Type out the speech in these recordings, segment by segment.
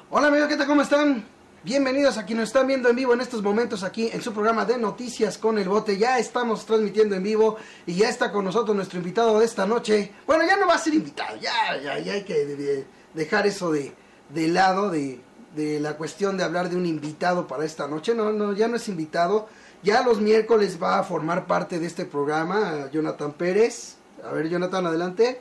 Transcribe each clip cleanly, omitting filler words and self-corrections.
Hola amigos, ¿qué tal? ¿Cómo están? Bienvenidos a quienes nos están viendo en vivo en estos momentos aquí en su programa de Noticias con el Bote. Ya estamos transmitiendo en vivo y ya está con nosotros nuestro invitado de esta noche. Bueno, ya no va a ser invitado, ya hay que dejar eso de lado, de la cuestión de hablar de un invitado para esta noche. No, ya no es invitado. Ya los miércoles va a formar parte de este programa Jonathan Pérez. A ver, Jonathan, adelante.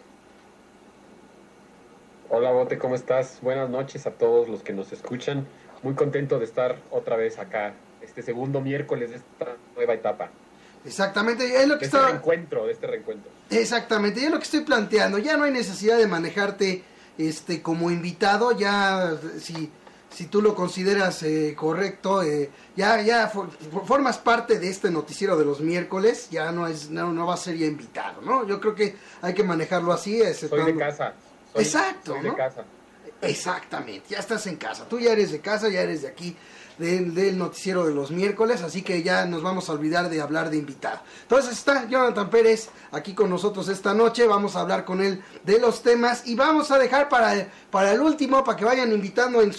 Hola Bote, ¿cómo estás? Buenas noches a todos los que nos escuchan. Muy contento de estar otra vez acá, este segundo miércoles de esta nueva etapa. Exactamente, es lo que de este reencuentro. Exactamente, y es lo que estoy planteando. Ya no hay necesidad de manejarte como invitado. Ya si tú lo consideras correcto, ya formas parte de este noticiero de los miércoles. Ya no va a ser ya invitado, ¿no? Yo creo que hay que manejarlo así. Soy de casa. Exacto, soy ¿no? de casa. Exactamente, ya estás en casa. Tú ya eres de casa, ya eres de aquí, del noticiero de los miércoles, así que ya nos vamos a olvidar de hablar de invitado. Entonces está Jonathan Pérez aquí con nosotros esta noche. Vamos a hablar con él de los temas y vamos a dejar para el último, para que vayan invitando en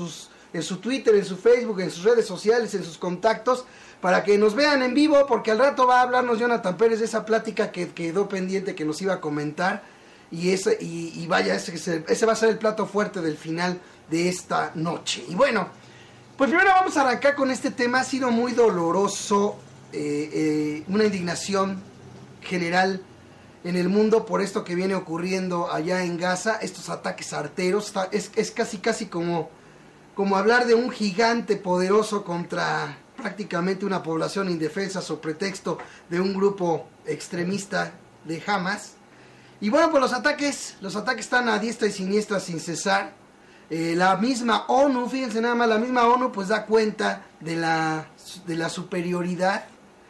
su Twitter, en su Facebook, en sus redes sociales, en sus contactos, para que nos vean en vivo, porque al rato va a hablarnos Jonathan Pérez de esa plática que quedó pendiente, que nos iba a comentar. Y vaya, ese va a ser el plato fuerte del final de esta noche. Y bueno, pues primero vamos a arrancar con este tema. Ha sido muy doloroso, una indignación general en el mundo por esto que viene ocurriendo allá en Gaza, estos ataques arteros. Es casi como hablar de un gigante poderoso contra prácticamente una población indefensa sobre pretexto de un grupo extremista de Hamas. Y bueno, pues los ataques están a diestra y siniestra sin cesar. La misma ONU, fíjense nada más, la misma ONU pues da cuenta de la superioridad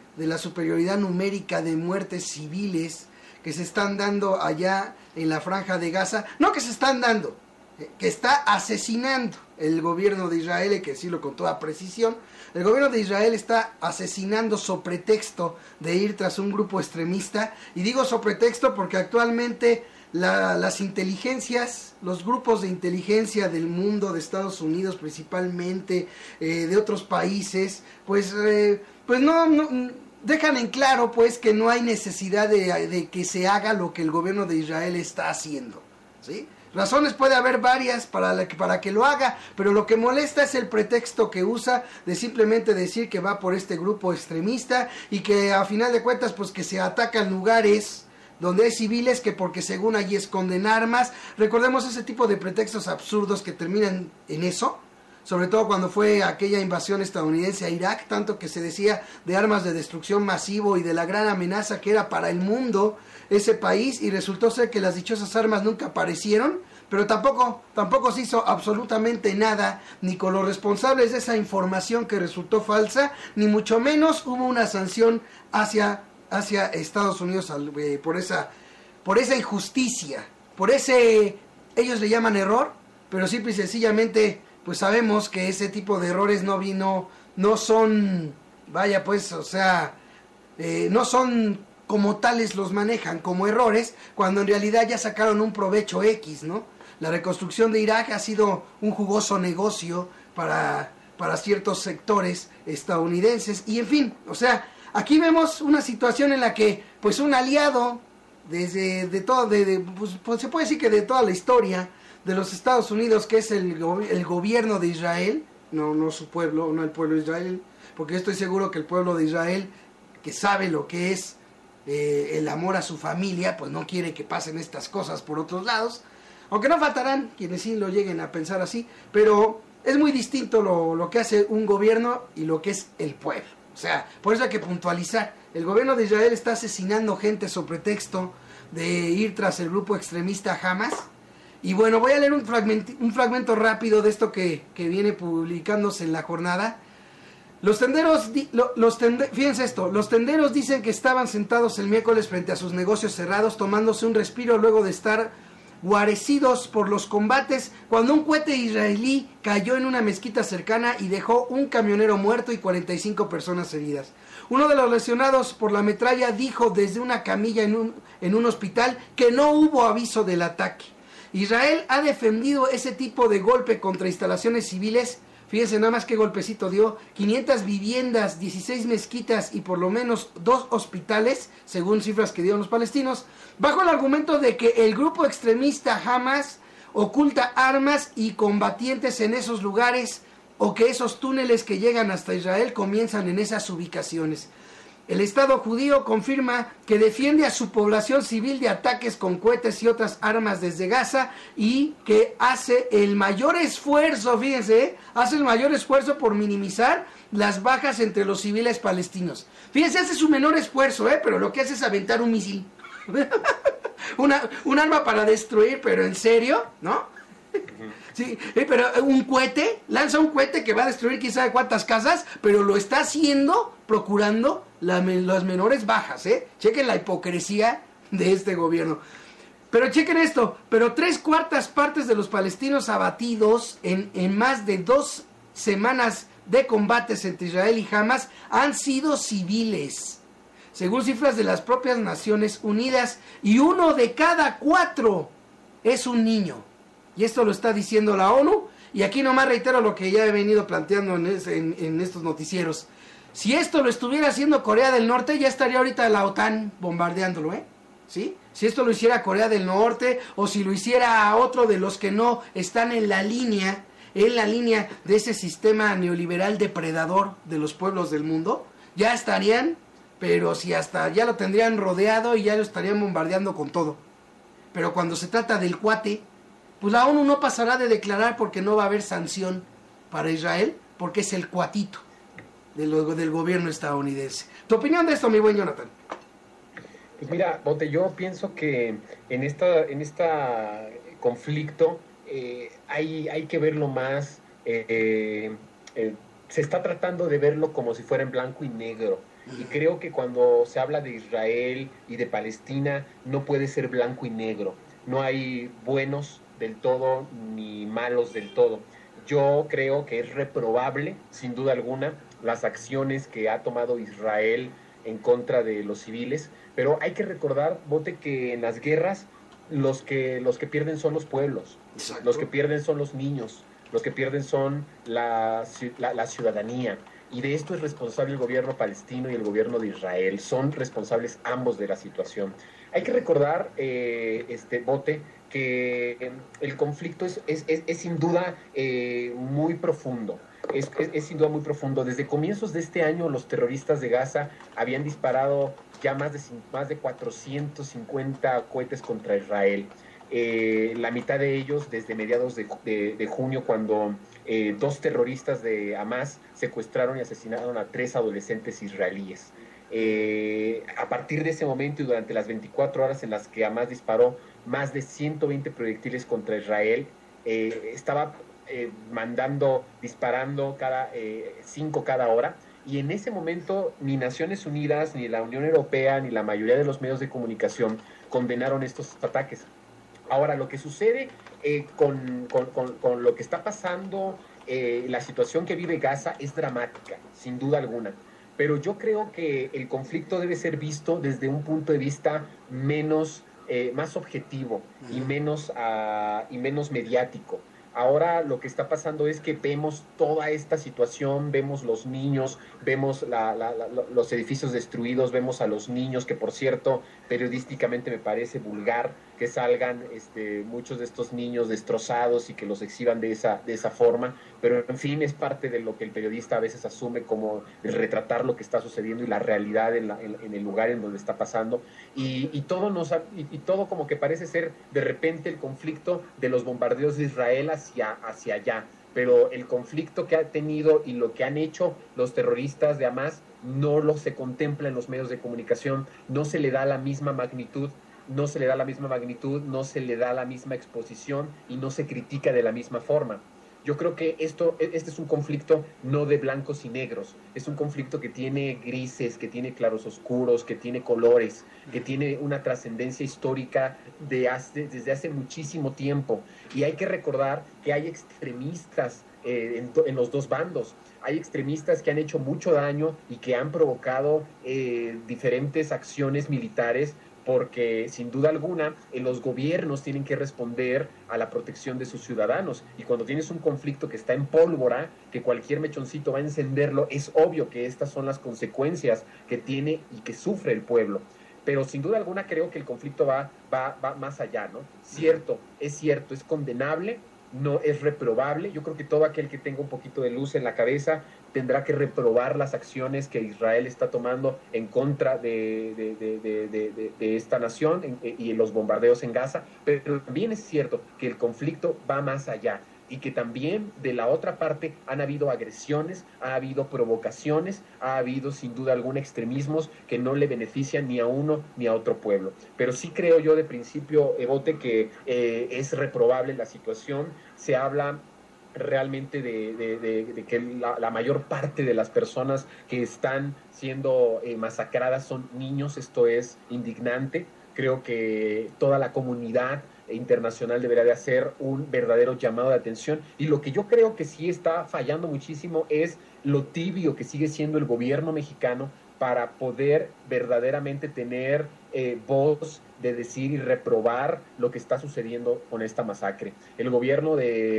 numérica de muertes civiles que se están dando allá en la Franja de Gaza. No que se están dando, que está asesinando el gobierno de Israel, hay que decirlo con toda precisión. El gobierno de Israel está asesinando sobre pretexto de ir tras un grupo extremista. Y digo sobre pretexto porque actualmente las inteligencias, los grupos de inteligencia del mundo, de Estados Unidos principalmente, de otros países, pues no dejan en claro pues que no hay necesidad de que se haga lo que el gobierno de Israel está haciendo, ¿sí? Razones puede haber varias para que lo haga, pero lo que molesta es el pretexto que usa de simplemente decir que va por este grupo extremista y que a final de cuentas pues que se atacan lugares donde hay civiles que porque según allí esconden armas. Recordemos ese tipo de pretextos absurdos que terminan en eso, sobre todo cuando fue aquella invasión estadounidense a Irak, tanto que se decía de armas de destrucción masivo y de la gran amenaza que era para el mundo ese país, y resultó ser que las dichosas armas nunca aparecieron, pero tampoco se hizo absolutamente nada, ni con los responsables de esa información que resultó falsa, ni mucho menos hubo una sanción hacia Estados Unidos por esa injusticia, por ese, ellos le llaman error, pero simple y sencillamente pues sabemos que ese tipo de errores no son, vaya pues, o sea, no son como tales, los manejan como errores, cuando en realidad ya sacaron un provecho X, ¿no? La reconstrucción de Irak ha sido un jugoso negocio para ciertos sectores estadounidenses, y en fin, o sea, aquí vemos una situación en la que, pues un aliado, pues se puede decir que de toda la historia de los Estados Unidos, que es el gobierno de Israel, no su pueblo, no el pueblo de Israel, porque yo estoy seguro que el pueblo de Israel, que sabe lo que es el amor a su familia, pues no quiere que pasen estas cosas por otros lados, aunque no faltarán quienes sí lo lleguen a pensar así, pero es muy distinto lo que hace un gobierno y lo que es el pueblo. O sea, por eso hay que puntualizar. El gobierno de Israel está asesinando gente sobre pretexto de ir tras el grupo extremista Hamas. Y bueno, voy a leer un fragmento rápido de esto que viene publicándose en la jornada. Fíjense esto, los tenderos dicen que estaban sentados el miércoles frente a sus negocios cerrados, tomándose un respiro luego de estar guarecidos por los combates, cuando un cohete israelí cayó en una mezquita cercana y dejó un camionero muerto y 45 personas heridas. Uno de los lesionados por la metralla dijo desde una camilla en un hospital que no hubo aviso del ataque. Israel ha defendido ese tipo de golpe contra instalaciones civiles. Fíjense nada más qué golpecito dio. 500 viviendas, 16 mezquitas y por lo menos 2 hospitales, según cifras que dieron los palestinos, bajo el argumento de que el grupo extremista Hamas oculta armas y combatientes en esos lugares, o que esos túneles que llegan hasta Israel comienzan en esas ubicaciones. El Estado judío confirma que defiende a su población civil de ataques con cohetes y otras armas desde Gaza, y que hace el mayor esfuerzo, fíjense, hace el mayor esfuerzo por minimizar las bajas entre los civiles palestinos. Fíjense, hace su menor esfuerzo, pero lo que hace es aventar un misil. un arma para destruir, pero en serio, ¿no? Sí, pero un cohete, lanza un cohete que va a destruir quién sabe cuántas casas, pero lo está haciendo procurando las menores bajas, Chequen la hipocresía de este gobierno. Pero chequen esto, pero 3/4 partes de los palestinos abatidos en más de 2 semanas de combates entre Israel y Hamas han sido civiles, según cifras de las propias Naciones Unidas, y 1 de cada 4 es un niño. Y esto lo está diciendo la ONU, y aquí nomás reitero lo que ya he venido planteando en estos noticieros. Si esto lo estuviera haciendo Corea del Norte, ya estaría ahorita la OTAN bombardeándolo, ¿sí? Si esto lo hiciera Corea del Norte, o si lo hiciera otro de los que no están en la línea de ese sistema neoliberal depredador de los pueblos del mundo, ya estarían, pero si hasta ya lo tendrían rodeado y ya lo estarían bombardeando con todo. Pero cuando se trata del cuate, pues la ONU no pasará de declarar, porque no va a haber sanción para Israel, porque es el cuatito del gobierno estadounidense. ¿Tu opinión de esto, mi buen Jonathan? Pues mira, Bote, yo pienso que en esta conflicto hay que verlo más, se está tratando de verlo como si fuera en blanco y negro. Y creo que cuando se habla de Israel y de Palestina, no puede ser blanco y negro. No hay buenos del todo ni malos del todo. Yo creo que es reprobable, sin duda alguna, las acciones que ha tomado Israel en contra de los civiles, pero hay que recordar, Bote, que en las guerras los que pierden son los pueblos. Exacto. Los que pierden son los niños, los que pierden son la ciudadanía. Y de esto es responsable el gobierno palestino y el gobierno de Israel. Son responsables ambos de la situación. Hay que recordar, Bote, que el conflicto es sin duda muy profundo. Es sin duda muy profundo. Desde comienzos de este año, los terroristas de Gaza habían disparado ya más de 450 cohetes contra Israel. La mitad de ellos desde mediados de junio, cuando 2 terroristas de Hamas secuestraron y asesinaron a 3 adolescentes israelíes. A partir de ese momento y durante las 24 horas en las que Hamas disparó más de 120 proyectiles contra Israel, estaba disparando 5 cada hora, y en ese momento ni Naciones Unidas, ni la Unión Europea, ni la mayoría de los medios de comunicación condenaron estos ataques. Ahora, lo que sucede con lo que está pasando, la situación que vive Gaza es dramática, sin duda alguna. Pero yo creo que el conflicto debe ser visto desde un punto de vista más objetivo y menos mediático. Ahora lo que está pasando es que vemos toda esta situación, vemos los niños, vemos los edificios destruidos, vemos a los niños, que por cierto, periodísticamente me parece vulgar que salgan muchos de estos niños destrozados y que los exhiban de esa forma, pero en fin, es parte de lo que el periodista a veces asume como el retratar lo que está sucediendo y la realidad en el lugar en donde está pasando, y todo como que parece ser de repente el conflicto de los bombardeos de Israel hacia allá, pero el conflicto que ha tenido y lo que han hecho los terroristas de Hamas no se contempla en los medios de comunicación, no se le da la misma magnitud, no se le da la misma exposición y no se critica de la misma forma. Yo creo que este es un conflicto no de blancos y negros, es un conflicto que tiene grises, que tiene claros oscuros, que tiene colores, que tiene una trascendencia histórica desde hace muchísimo tiempo. Y hay que recordar que hay extremistas en los dos bandos. Hay extremistas que han hecho mucho daño y que han provocado diferentes acciones militares porque sin duda alguna los gobiernos tienen que responder a la protección de sus ciudadanos, y cuando tienes un conflicto que está en pólvora, que cualquier mechoncito va a encenderlo, es obvio que estas son las consecuencias que tiene y que sufre el pueblo. Pero sin duda alguna creo que el conflicto va más allá, ¿no? Cierto, es condenable, no es reprobable. Yo creo que todo aquel que tenga un poquito de luz en la cabeza tendrá que reprobar las acciones que Israel está tomando en contra de esta nación y los bombardeos en Gaza, pero también es cierto que el conflicto va más allá y que también de la otra parte han habido agresiones, ha habido provocaciones, ha habido sin duda algún extremismos que no le benefician ni a uno ni a otro pueblo. Pero sí creo yo de principio, Evote, que es reprobable la situación. Se habla realmente de que la mayor parte de las personas que están siendo masacradas son niños. Esto es indignante. Creo que toda la comunidad internacional debería de hacer un verdadero llamado de atención, y lo que yo creo que sí está fallando muchísimo es lo tibio que sigue siendo el gobierno mexicano para poder verdaderamente tener voz de decir y reprobar lo que está sucediendo con esta masacre. El gobierno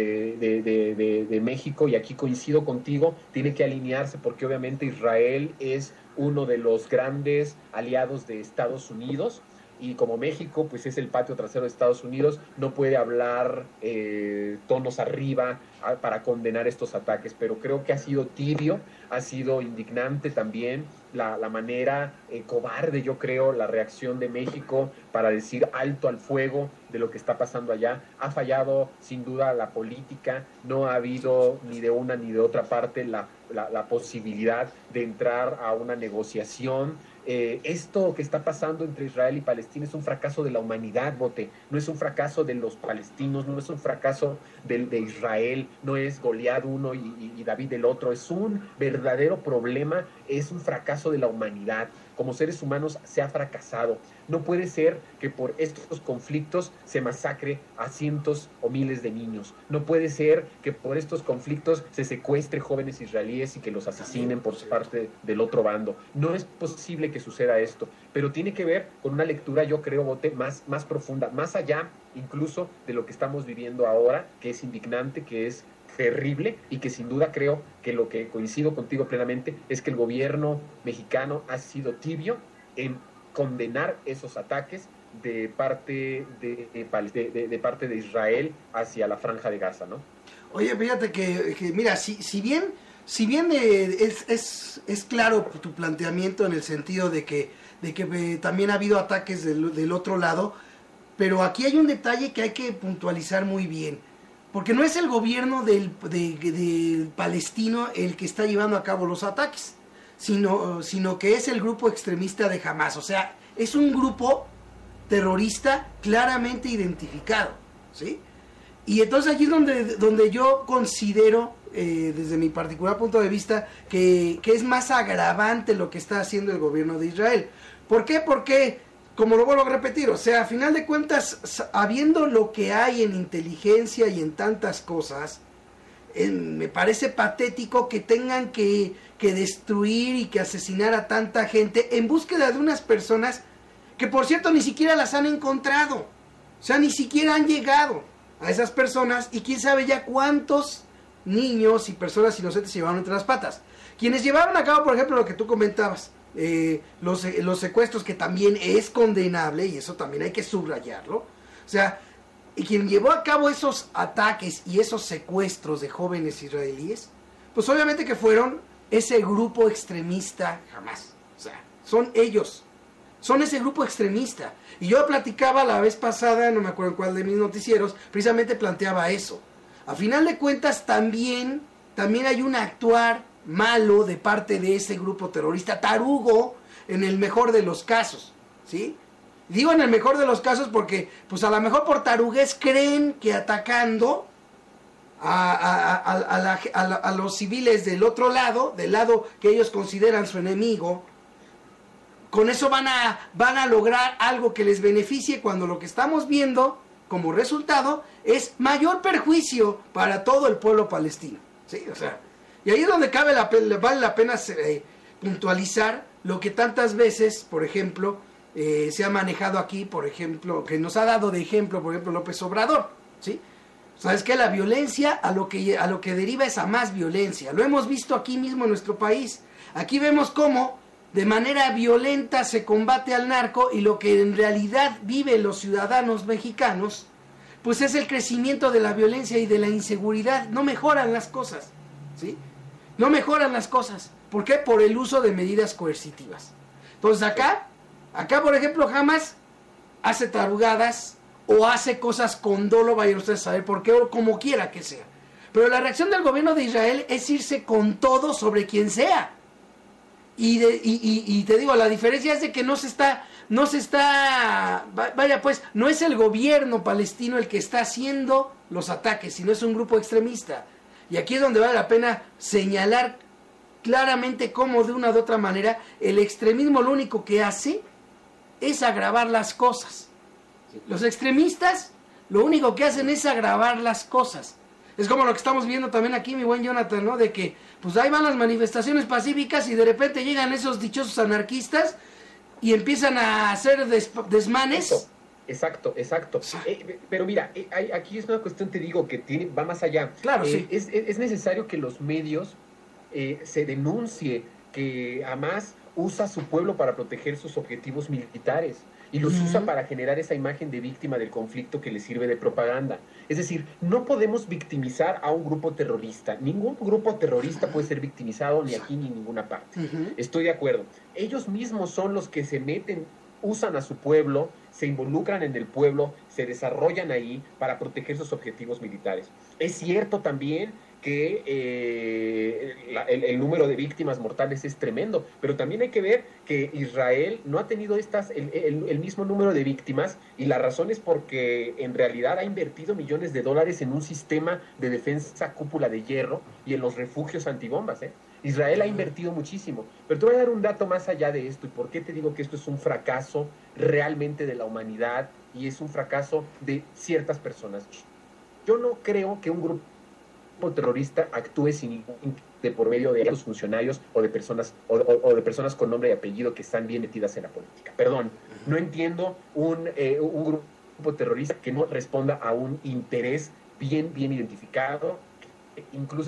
de México, y aquí coincido contigo, tiene que alinearse, porque obviamente Israel es uno de los grandes aliados de Estados Unidos, y como México pues es el patio trasero de Estados Unidos, no puede hablar tonos arriba para condenar estos ataques. Pero creo que ha sido tibio, ha sido indignante también la manera cobarde, yo creo, la reacción de México para decir alto al fuego de lo que está pasando allá. Ha fallado sin duda la política, no ha habido ni de una ni de otra parte la posibilidad de entrar a una negociación. Esto que está pasando entre Israel y Palestina es un fracaso de la humanidad, Bote. No es un fracaso de los palestinos, no es un fracaso de Israel, no es Goliat uno y David el otro. Es un verdadero problema, es un fracaso de la humanidad. Como seres humanos se ha fracasado. No puede ser que por estos conflictos se masacre a cientos o miles de niños. No puede ser que por estos conflictos se secuestre jóvenes israelíes y que los asesinen por parte del otro bando. No es posible que suceda esto, pero tiene que ver con una lectura, yo creo, Bote, más profunda, más allá incluso de lo que estamos viviendo ahora, que es indignante, que es terrible, y que sin duda creo que lo que coincido contigo plenamente es que el gobierno mexicano ha sido tibio en condenar esos ataques de parte de Israel hacia la Franja de Gaza, ¿no? Oye, fíjate que mira, si bien es claro tu planteamiento en el sentido de que también ha habido ataques del otro lado, pero aquí hay un detalle que hay que puntualizar muy bien. Porque no es el gobierno del palestino el que está llevando a cabo los ataques, sino que es el grupo extremista de Hamas. O sea, es un grupo terrorista claramente identificado, ¿sí? Y entonces aquí es donde yo considero, desde mi particular punto de vista, que es más agravante lo que está haciendo el gobierno de Israel. ¿Por qué? Porque, como lo vuelvo a repetir, o sea, a final de cuentas, habiendo lo que hay en inteligencia y en tantas cosas, me parece patético que tengan que destruir y que asesinar a tanta gente en búsqueda de unas personas que, por cierto, ni siquiera las han encontrado. O sea, ni siquiera han llegado a esas personas, y quién sabe ya cuántos niños y personas inocentes se llevaron entre las patas. Quienes llevaron a cabo, por ejemplo, lo que tú comentabas, los secuestros, que también es condenable, y eso también hay que subrayarlo. O sea, y quien llevó a cabo esos ataques y esos secuestros de jóvenes israelíes, pues obviamente que fueron ese grupo extremista Hamas. O sea, son ellos, son ese grupo extremista. Y yo platicaba la vez pasada, no me acuerdo en cuál de mis noticieros, precisamente planteaba eso. A final de cuentas también hay un actuar malo de parte de ese grupo terrorista, tarugo en el mejor de los casos, ¿sí? Digo en el mejor de los casos porque, pues a lo mejor por taruguez creen que atacando a los civiles del otro lado, del lado que ellos consideran su enemigo, con eso van a lograr algo que les beneficie, cuando lo que estamos viendo como resultado es mayor perjuicio para todo el pueblo palestino, ¿sí? O sea, y ahí es donde vale la pena puntualizar lo que tantas veces, por ejemplo, se ha manejado aquí, por ejemplo, que nos ha dado de ejemplo, por ejemplo, López Obrador, ¿sí? ¿Sabes qué? La violencia a lo que deriva es a más violencia. Lo hemos visto aquí mismo en nuestro país. Aquí vemos cómo de manera violenta se combate al narco y lo que en realidad viven los ciudadanos mexicanos, pues es el crecimiento de la violencia y de la inseguridad. No mejoran las cosas, ¿sí? No mejoran las cosas. ¿Por qué? Por el uso de medidas coercitivas. Entonces acá, por ejemplo, jamás hace tarugadas o hace cosas con dolo, vayan ustedes a saber por qué, o como quiera que sea. Pero la reacción del gobierno de Israel es irse con todo sobre quien sea. Y te digo, la diferencia es de que no es el gobierno palestino el que está haciendo los ataques, sino es un grupo extremista. Y aquí es donde vale la pena señalar claramente cómo de una u otra manera el extremismo lo único que hace es agravar las cosas. Los extremistas lo único que hacen es agravar las cosas. Es como lo que estamos viendo también aquí, mi buen Jonathan, ¿no? De que pues ahí van las manifestaciones pacíficas y de repente llegan esos dichosos anarquistas y empiezan a hacer desmanes. Exacto. Pero mira, aquí es una cuestión, te digo, que va más allá. Claro, sí. Es necesario que los medios se denuncie que Hamas usa a su pueblo para proteger sus objetivos militares y los usa para generar esa imagen de víctima del conflicto que le sirve de propaganda. Es decir, no podemos victimizar a un grupo terrorista. Ningún grupo terrorista puede ser victimizado ni aquí ni en ninguna parte. Estoy de acuerdo. Ellos mismos son los que se meten, usan a su pueblo, se involucran en el pueblo, se desarrollan ahí para proteger sus objetivos militares. Es cierto también que el número de víctimas mortales es tremendo, pero también hay que ver que Israel no ha tenido el mismo número de víctimas, y la razón es porque en realidad ha invertido millones de dólares en un sistema de defensa cúpula de hierro y en los refugios antibombas. Israel ha invertido muchísimo, pero te voy a dar un dato más allá de esto. ¿Y por qué te digo que esto es un fracaso realmente de la humanidad y es un fracaso de ciertas personas? Yo no creo que un grupo terrorista actúe sin de por medio de los funcionarios o de personas con nombre y apellido que están bien metidas en la política. Perdón, no entiendo un grupo terrorista que no responda a un interés bien identificado. Incluso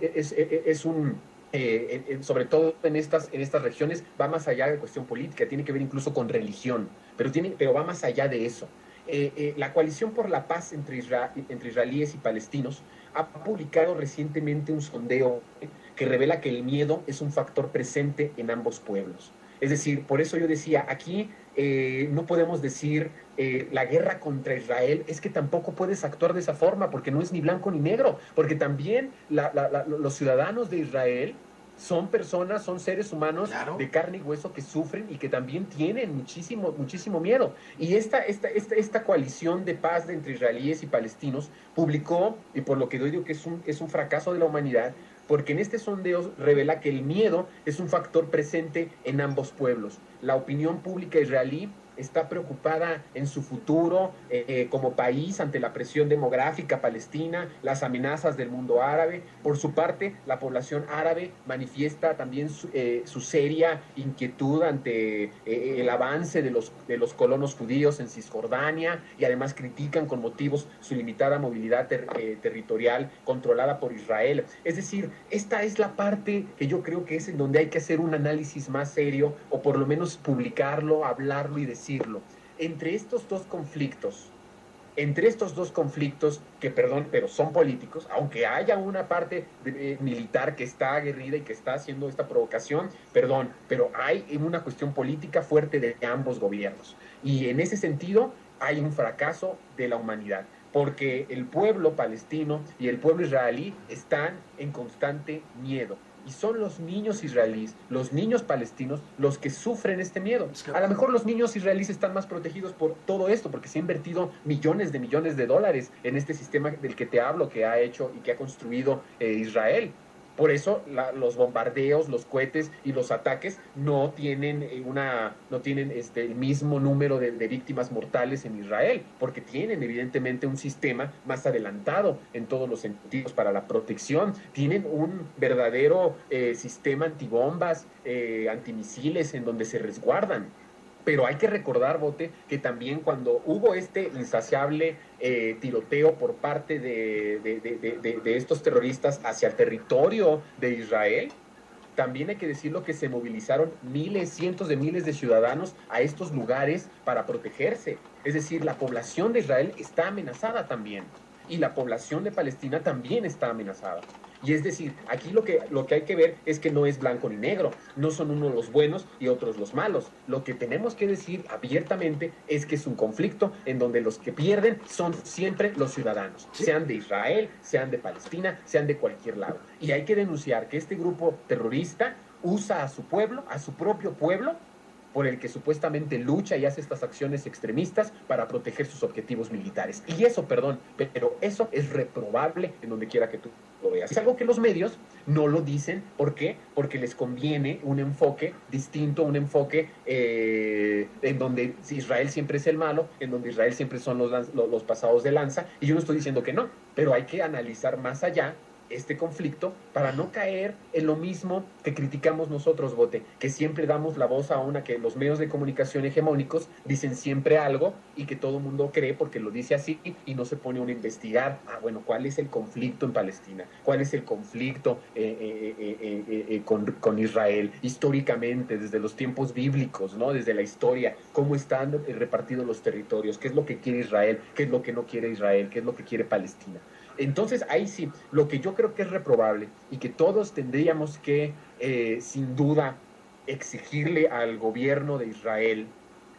sobre todo en estas regiones, va más allá de cuestión política, tiene que ver incluso con religión, pero va más allá de eso. La coalición por la paz entre israelíes y palestinos ha publicado recientemente un sondeo que revela que el miedo es un factor presente en ambos pueblos. Es decir, por eso yo decía, aquí no podemos decir la guerra contra Israel, es que tampoco puedes actuar de esa forma, porque no es ni blanco ni negro, porque también los ciudadanos de Israel son personas, son seres humanos, claro, de carne y hueso, que sufren y que también tienen muchísimo miedo. Y esta coalición de paz entre israelíes y palestinos publicó, y por lo que yo digo que es un fracaso de la humanidad, porque en este sondeo revela que el miedo es un factor presente en ambos pueblos. La opinión pública israelí está preocupada en su futuro como país ante la presión demográfica palestina, las amenazas del mundo árabe. Por su parte, la población árabe manifiesta también su seria inquietud ante el avance de los colonos judíos en Cisjordania, y además critican con motivos su limitada movilidad territorial controlada por Israel. Es decir, esta es la parte que yo creo que es en donde hay que hacer un análisis más serio, o por lo menos publicarlo, hablarlo y decirlo. Entre estos dos conflictos que, perdón, pero son políticos, aunque haya una parte militar que está aguerrida y que está haciendo esta provocación, perdón, pero hay una cuestión política fuerte de ambos gobiernos. Y en ese sentido hay un fracaso de la humanidad, porque el pueblo palestino y el pueblo israelí están en constante miedo. Y son los niños israelíes, los niños palestinos, los que sufren este miedo. A lo mejor los niños israelíes están más protegidos por todo esto, porque se ha invertido millones de dólares en este sistema del que te hablo, que ha hecho y que ha construido Israel. Por eso los bombardeos, los cohetes y los ataques no tienen el mismo número de víctimas mortales en Israel, porque tienen evidentemente un sistema más adelantado en todos los sentidos para la protección. Tienen un verdadero sistema antibombas, antimisiles, en donde se resguardan. Pero hay que recordar, Bote, que también cuando hubo este insaciable tiroteo por parte de estos terroristas hacia el territorio de Israel, también hay que decirlo que se movilizaron miles, cientos de miles de ciudadanos a estos lugares para protegerse. Es decir, la población de Israel está amenazada también. Y la población de Palestina también está amenazada. Y es decir, aquí lo que hay que ver es que no es blanco ni negro, no son unos los buenos y otros los malos. Lo que tenemos que decir abiertamente es que es un conflicto en donde los que pierden son siempre los ciudadanos, sí, sean de Israel, sean de Palestina, sean de cualquier lado. Y hay que denunciar que este grupo terrorista usa a su pueblo, a su propio pueblo, por el que supuestamente lucha y hace estas acciones extremistas para proteger sus objetivos militares. Y eso, perdón, pero eso es reprobable en donde quiera que tú lo veas. Es algo que los medios no lo dicen. ¿Por qué? Porque les conviene un enfoque distinto, un enfoque en donde Israel siempre es el malo, en donde Israel siempre son los pasados de lanza. Y yo no estoy diciendo que no, pero hay que analizar más allá este conflicto para no caer en lo mismo que criticamos nosotros, Bote, que siempre damos la voz a una, que los medios de comunicación hegemónicos dicen siempre algo y que todo el mundo cree porque lo dice así y no se pone uno a investigar, bueno, ¿cuál es el conflicto en Palestina? ¿Cuál es el conflicto con Israel? Históricamente, desde los tiempos bíblicos, ¿no? Desde la historia, ¿cómo están repartidos los territorios? ¿Qué es lo que quiere Israel? ¿Qué es lo que no quiere Israel? ¿Qué es lo que quiere Palestina? Entonces, ahí sí, lo que yo creo que es reprobable y que todos tendríamos que, sin duda, exigirle al gobierno de Israel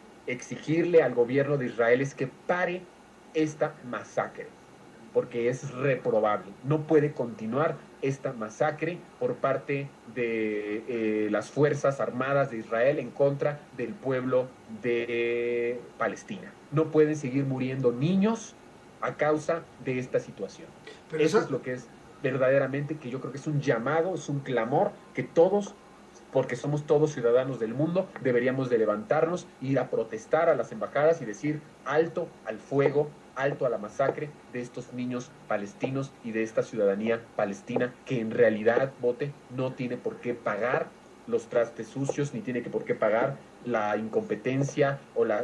es que pare esta masacre, porque es reprobable. No puede continuar esta masacre por parte de las Fuerzas Armadas de Israel en contra del pueblo de Palestina. No pueden seguir muriendo niños a causa de esta situación. Pero eso es lo que es verdaderamente, que yo creo que es un llamado, es un clamor que todos, porque somos todos ciudadanos del mundo, deberíamos de levantarnos, ir a protestar a las embajadas y decir alto al fuego, alto a la masacre de estos niños palestinos y de esta ciudadanía palestina que en realidad, Bote, no tiene por qué pagar los trastes sucios, ni tiene por qué pagar la incompetencia o la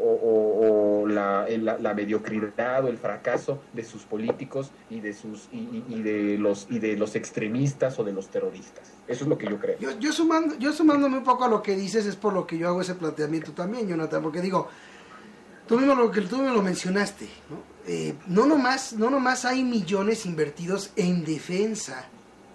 mediocridad o el fracaso de sus políticos y de los extremistas o de los terroristas. Eso es lo que yo creo. Yo sumándome un poco a lo que dices, es por lo que yo hago ese planteamiento también, Jonathan, porque digo, tú mismo lo mencionaste, ¿no? No nomás hay millones invertidos en defensa,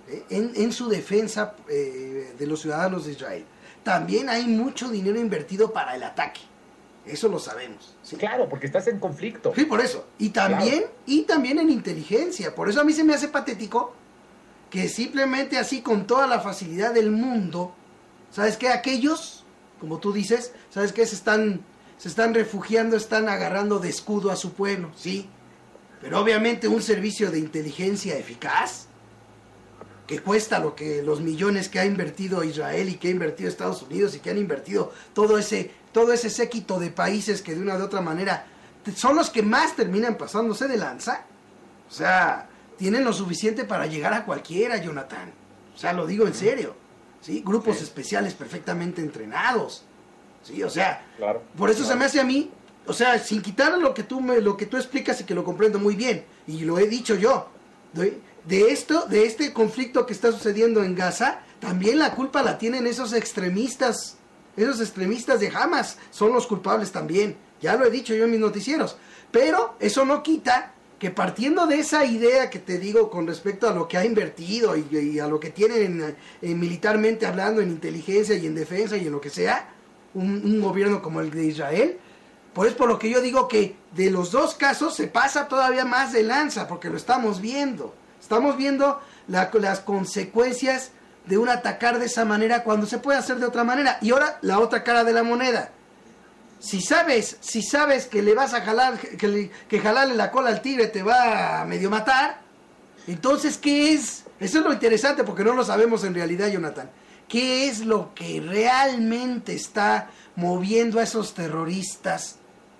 en su defensa de los ciudadanos de Israel. También hay mucho dinero invertido para el ataque. Eso lo sabemos, ¿sí? Claro, porque estás en conflicto. Sí, por eso. Y también en inteligencia. Por eso a mí se me hace patético que simplemente así, con toda la facilidad del mundo, ¿sabes qué? Aquellos, como tú dices, ¿sabes qué? Se están refugiando, están agarrando de escudo a su pueblo, ¿sí? Pero obviamente un servicio de inteligencia eficaz, que cuesta lo que los millones que ha invertido Israel y que ha invertido Estados Unidos y que han invertido todo ese séquito de países que de una u otra manera son los que más terminan pasándose de lanza. O sea, tienen lo suficiente para llegar a cualquiera, Jonathan. O sea, lo digo en serio, ¿sí? Grupos especiales perfectamente entrenados, ¿sí? O sea, claro, por eso se me hace a mí, o sea, sin quitar lo que tú explicas y que lo comprendo muy bien, y lo he dicho yo, de este conflicto que está sucediendo en Gaza, también la culpa la tienen esos extremistas de Hamas, son los culpables también, ya lo he dicho yo en mis noticieros, pero eso no quita que partiendo de esa idea que te digo con respecto a lo que ha invertido y a lo que tienen militarmente hablando, en inteligencia y en defensa y en lo que sea, un gobierno como el de Israel, pues por lo que yo digo que de los dos casos se pasa todavía más de lanza, porque lo estamos viendo. Estamos viendo las consecuencias de un atacar de esa manera cuando se puede hacer de otra manera. Y ahora la otra cara de la moneda. Si sabes que le vas a jalar, que jalarle la cola al tigre te va a medio matar, entonces ¿qué es? Eso es lo interesante, porque no lo sabemos en realidad, Jonathan. ¿Qué es lo que realmente está moviendo a esos terroristas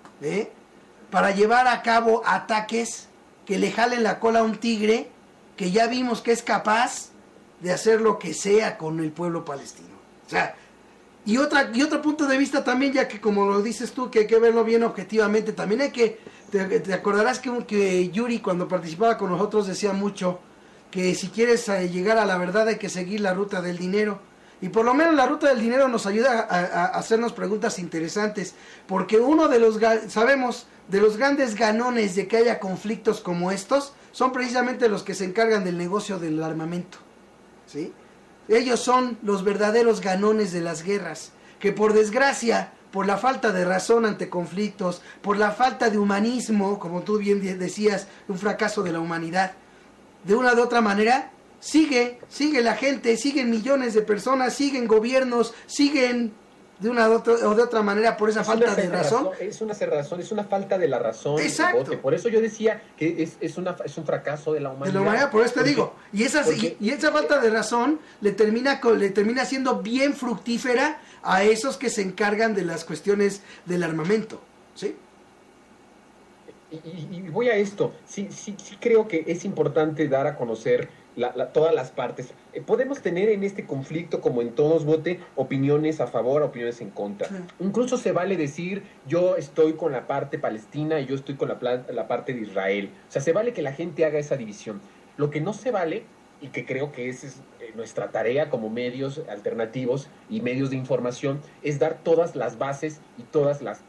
para llevar a cabo ataques que le jalen la cola a un tigre que ya vimos que es capaz de hacer lo que sea con el pueblo palestino? O sea, Y otro punto de vista también, ya que como lo dices tú, que hay que verlo bien objetivamente, también hay que, te acordarás que Yuri cuando participaba con nosotros decía mucho que si quieres llegar a la verdad hay que seguir la ruta del dinero. Y por lo menos la ruta del dinero nos ayuda a hacernos preguntas interesantes, porque uno de los, sabemos, de los grandes ganones de que haya conflictos como estos, son precisamente los que se encargan del negocio del armamento, ¿sí? Ellos son los verdaderos ganones de las guerras, que por desgracia, por la falta de razón ante conflictos, por la falta de humanismo, como tú bien decías, un fracaso de la humanidad, de una u otra manera, sigue la gente, siguen millones de personas, siguen gobiernos, siguen de una o de otra manera por esa falta de razón. Es una cerrazón, es una falta de la razón. Exacto. Por eso yo decía que es un fracaso de la humanidad. De la humanidad, por eso te digo. Y esa falta de razón le termina siendo bien fructífera a esos que se encargan de las cuestiones del armamento, ¿sí? Y voy a esto. Sí creo que es importante dar a conocer todas las partes. Podemos tener en este conflicto, como en todos, Bote, opiniones a favor, opiniones en contra. Sí. Incluso se vale decir, yo estoy con la parte palestina y yo estoy con la parte de Israel. O sea, se vale que la gente haga esa división. Lo que no se vale, y que creo que esa es nuestra tarea como medios alternativos y medios de información, es dar todas las bases y todas las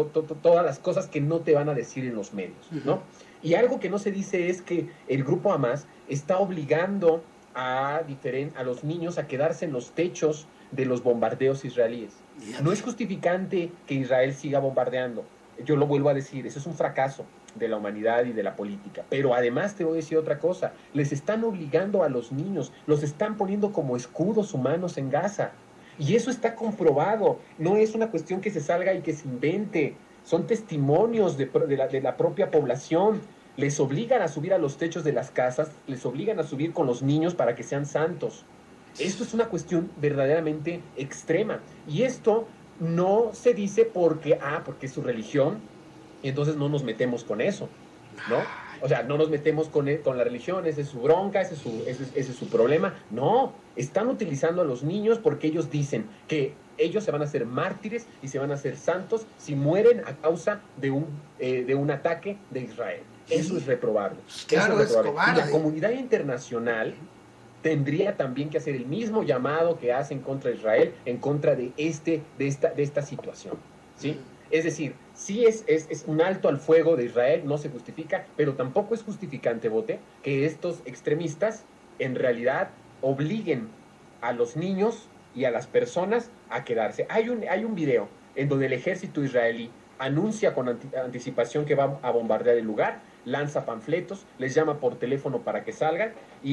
cosas que no te van a decir en los medios, ¿no? Y algo que no se dice es que el grupo Hamas está obligando a los niños a quedarse en los techos de los bombardeos israelíes. No es justificante que Israel siga bombardeando. Yo lo vuelvo a decir, eso es un fracaso de la humanidad y de la política. Pero además te voy a decir otra cosa. Les están obligando a los niños, los están poniendo como escudos humanos en Gaza. Y eso está comprobado. No es una cuestión que se salga y que se invente. Son testimonios de la propia población. Les obligan a subir a los techos de las casas, les obligan a subir con los niños para que sean santos. Esto es una cuestión verdaderamente extrema. Y esto no se dice porque es su religión, y entonces no nos metemos con eso, ¿no? O sea, no nos metemos con la religión, esa es su bronca, ese es su problema. No, están utilizando a los niños porque ellos dicen que ellos se van a hacer mártires y se van a hacer santos si mueren a causa de un ataque de Israel. Eso es reprobable. Claro, eso es reprobable. Y la comunidad internacional tendría también que hacer el mismo llamado que hacen contra Israel en contra de esta situación, ¿sí? Es decir, sí es un alto al fuego de Israel, no se justifica, pero tampoco es justificante, Bote, que estos extremistas en realidad obliguen a los niños y a las personas a quedarse. Hay un video en donde el ejército israelí anuncia con anticipación que va a bombardear el lugar, lanza panfletos, les llama por teléfono para que salgan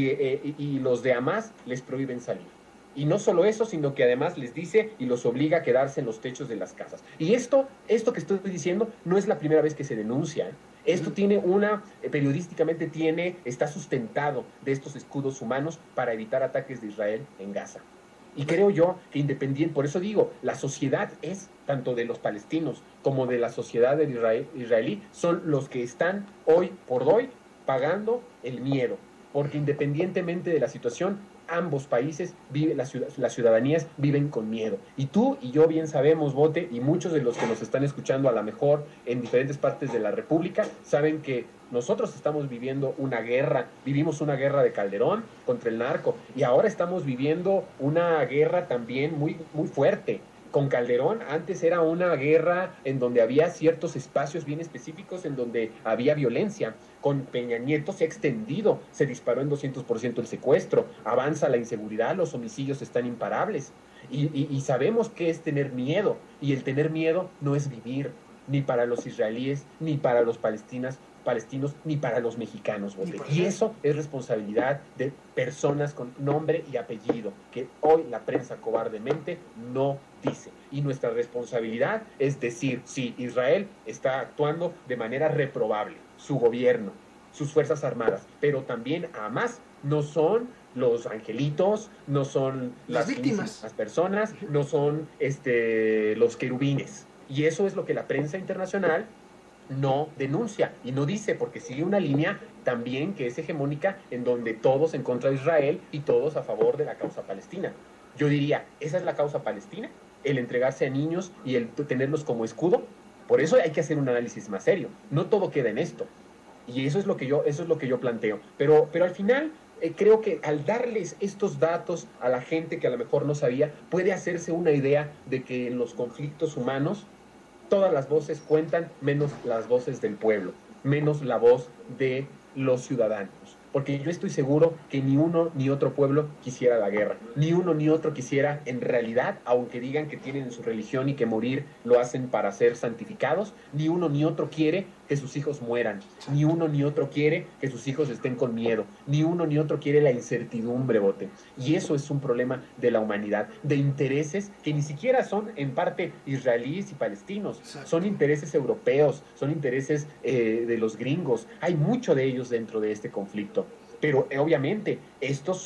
y los de Hamas les prohíben salir. Y no solo eso, sino que además les dice y los obliga a quedarse en los techos de las casas. Y esto que estoy diciendo no es la primera vez que se denuncia. Esto periodísticamente está sustentado de estos escudos humanos para evitar ataques de Israel en Gaza. Y creo yo que por eso digo, la sociedad tanto de los palestinos como de la sociedad israelí, son los que están hoy por hoy pagando el miedo. Porque independientemente de la situación, ambos países las ciudadanías viven con miedo. Y tú y yo bien sabemos, Bote, y muchos de los que nos están escuchando a lo mejor en diferentes partes de la República, saben que nosotros estamos viviendo vivimos una guerra de Calderón contra el narco, y ahora estamos viviendo una guerra también muy, muy fuerte. Con Calderón antes era una guerra en donde había ciertos espacios bien específicos en donde había violencia. Con Peña Nieto se ha extendido, se disparó en 200% el secuestro, avanza la inseguridad, los homicidios están imparables. Y sabemos qué es tener miedo, y el tener miedo no es vivir, ni para los israelíes, ni para los palestinos, ni para los mexicanos, Bote. Y eso es responsabilidad de personas con nombre y apellido, que hoy la prensa cobardemente no dice. Y nuestra responsabilidad es decir, sí, Israel está actuando de manera reprobable, su gobierno, sus fuerzas armadas, pero también Hamas no son los angelitos, no son las víctimas, las personas, no son los querubines. Y eso es lo que la prensa internacional no denuncia y no dice, porque sigue una línea también que es hegemónica en donde todos en contra de Israel y todos a favor de la causa palestina. Yo diría, ¿esa es la causa palestina? el entregarse a niños y el tenerlos como escudo. Por eso hay que hacer un análisis más serio. No todo queda en esto. Y eso es lo que yo planteo. Pero al final creo que al darles estos datos a la gente que a lo mejor no sabía, puede hacerse una idea de que en los conflictos humanos todas las voces cuentan, menos las voces del pueblo, menos la voz de los ciudadanos. Porque yo estoy seguro que ni uno ni otro pueblo quisiera la guerra. Ni uno ni otro quisiera, en realidad, aunque digan que tienen en su religión y que morir lo hacen para ser santificados, ni uno ni otro quiere que sus hijos mueran. Ni uno ni otro quiere que sus hijos estén con miedo. Ni uno ni otro quiere la incertidumbre, Bote. Y eso es un problema de la humanidad, de intereses que ni siquiera son en parte israelíes y palestinos. Son intereses europeos, son intereses de los gringos. Hay mucho de ellos dentro de este conflicto. Pero obviamente estos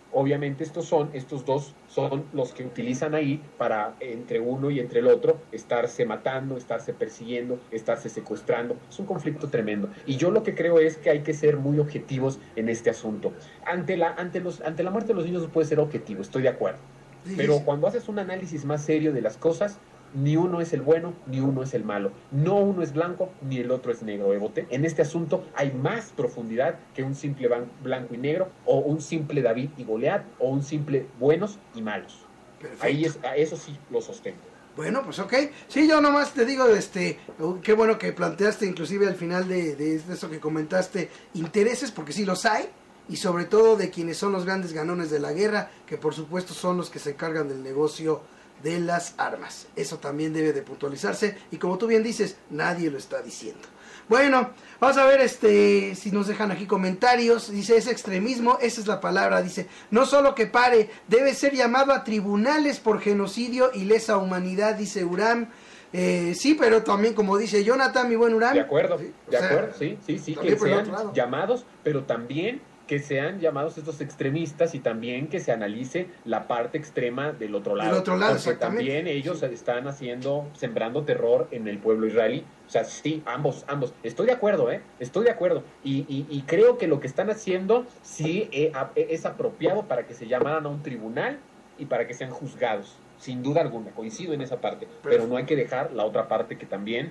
dos son los que utilizan ahí para, entre uno y entre el otro, estarse matando, estarse persiguiendo, estarse secuestrando. Es un conflicto tremendo. Y yo lo que creo es que hay que ser muy objetivos en este asunto. Ante la muerte de los niños no puede ser objetivo, estoy de acuerdo. Pero cuando haces un análisis más serio de las cosas, ni uno es el bueno, ni uno es el malo. No uno es blanco, ni el otro es negro, Ebote. En este asunto hay más profundidad que un simple blanco y negro, o un simple David y Goliat, o un simple buenos y malos. Perfecto. Eso sí lo sostengo. Bueno, pues ok. Sí, yo nomás te digo, qué bueno que planteaste inclusive al final de eso que comentaste, intereses, porque sí los hay, y sobre todo de quienes son los grandes ganones de la guerra, que por supuesto son los que se encargan del negocio de las armas. Eso también debe de puntualizarse, y como tú bien dices, nadie lo está diciendo. Bueno, vamos a ver si nos dejan aquí comentarios. Dice, es extremismo, esa es la palabra. Dice, no solo que pare, debe ser llamado a tribunales por genocidio y lesa humanidad, dice Uram. Sí, pero también como dice Jonathan, mi buen Uram. De acuerdo, sí, que sean llamados, pero también que sean llamados estos extremistas, y también que se analice la parte extrema del otro lado. Porque también ellos están sembrando terror en el pueblo israelí. O sea, sí, ambos. Estoy de acuerdo, estoy de acuerdo. Y creo que lo que están haciendo sí es apropiado para que se llamaran a un tribunal y para que sean juzgados. Sin duda alguna, coincido en esa parte. Pero no hay que dejar la otra parte que también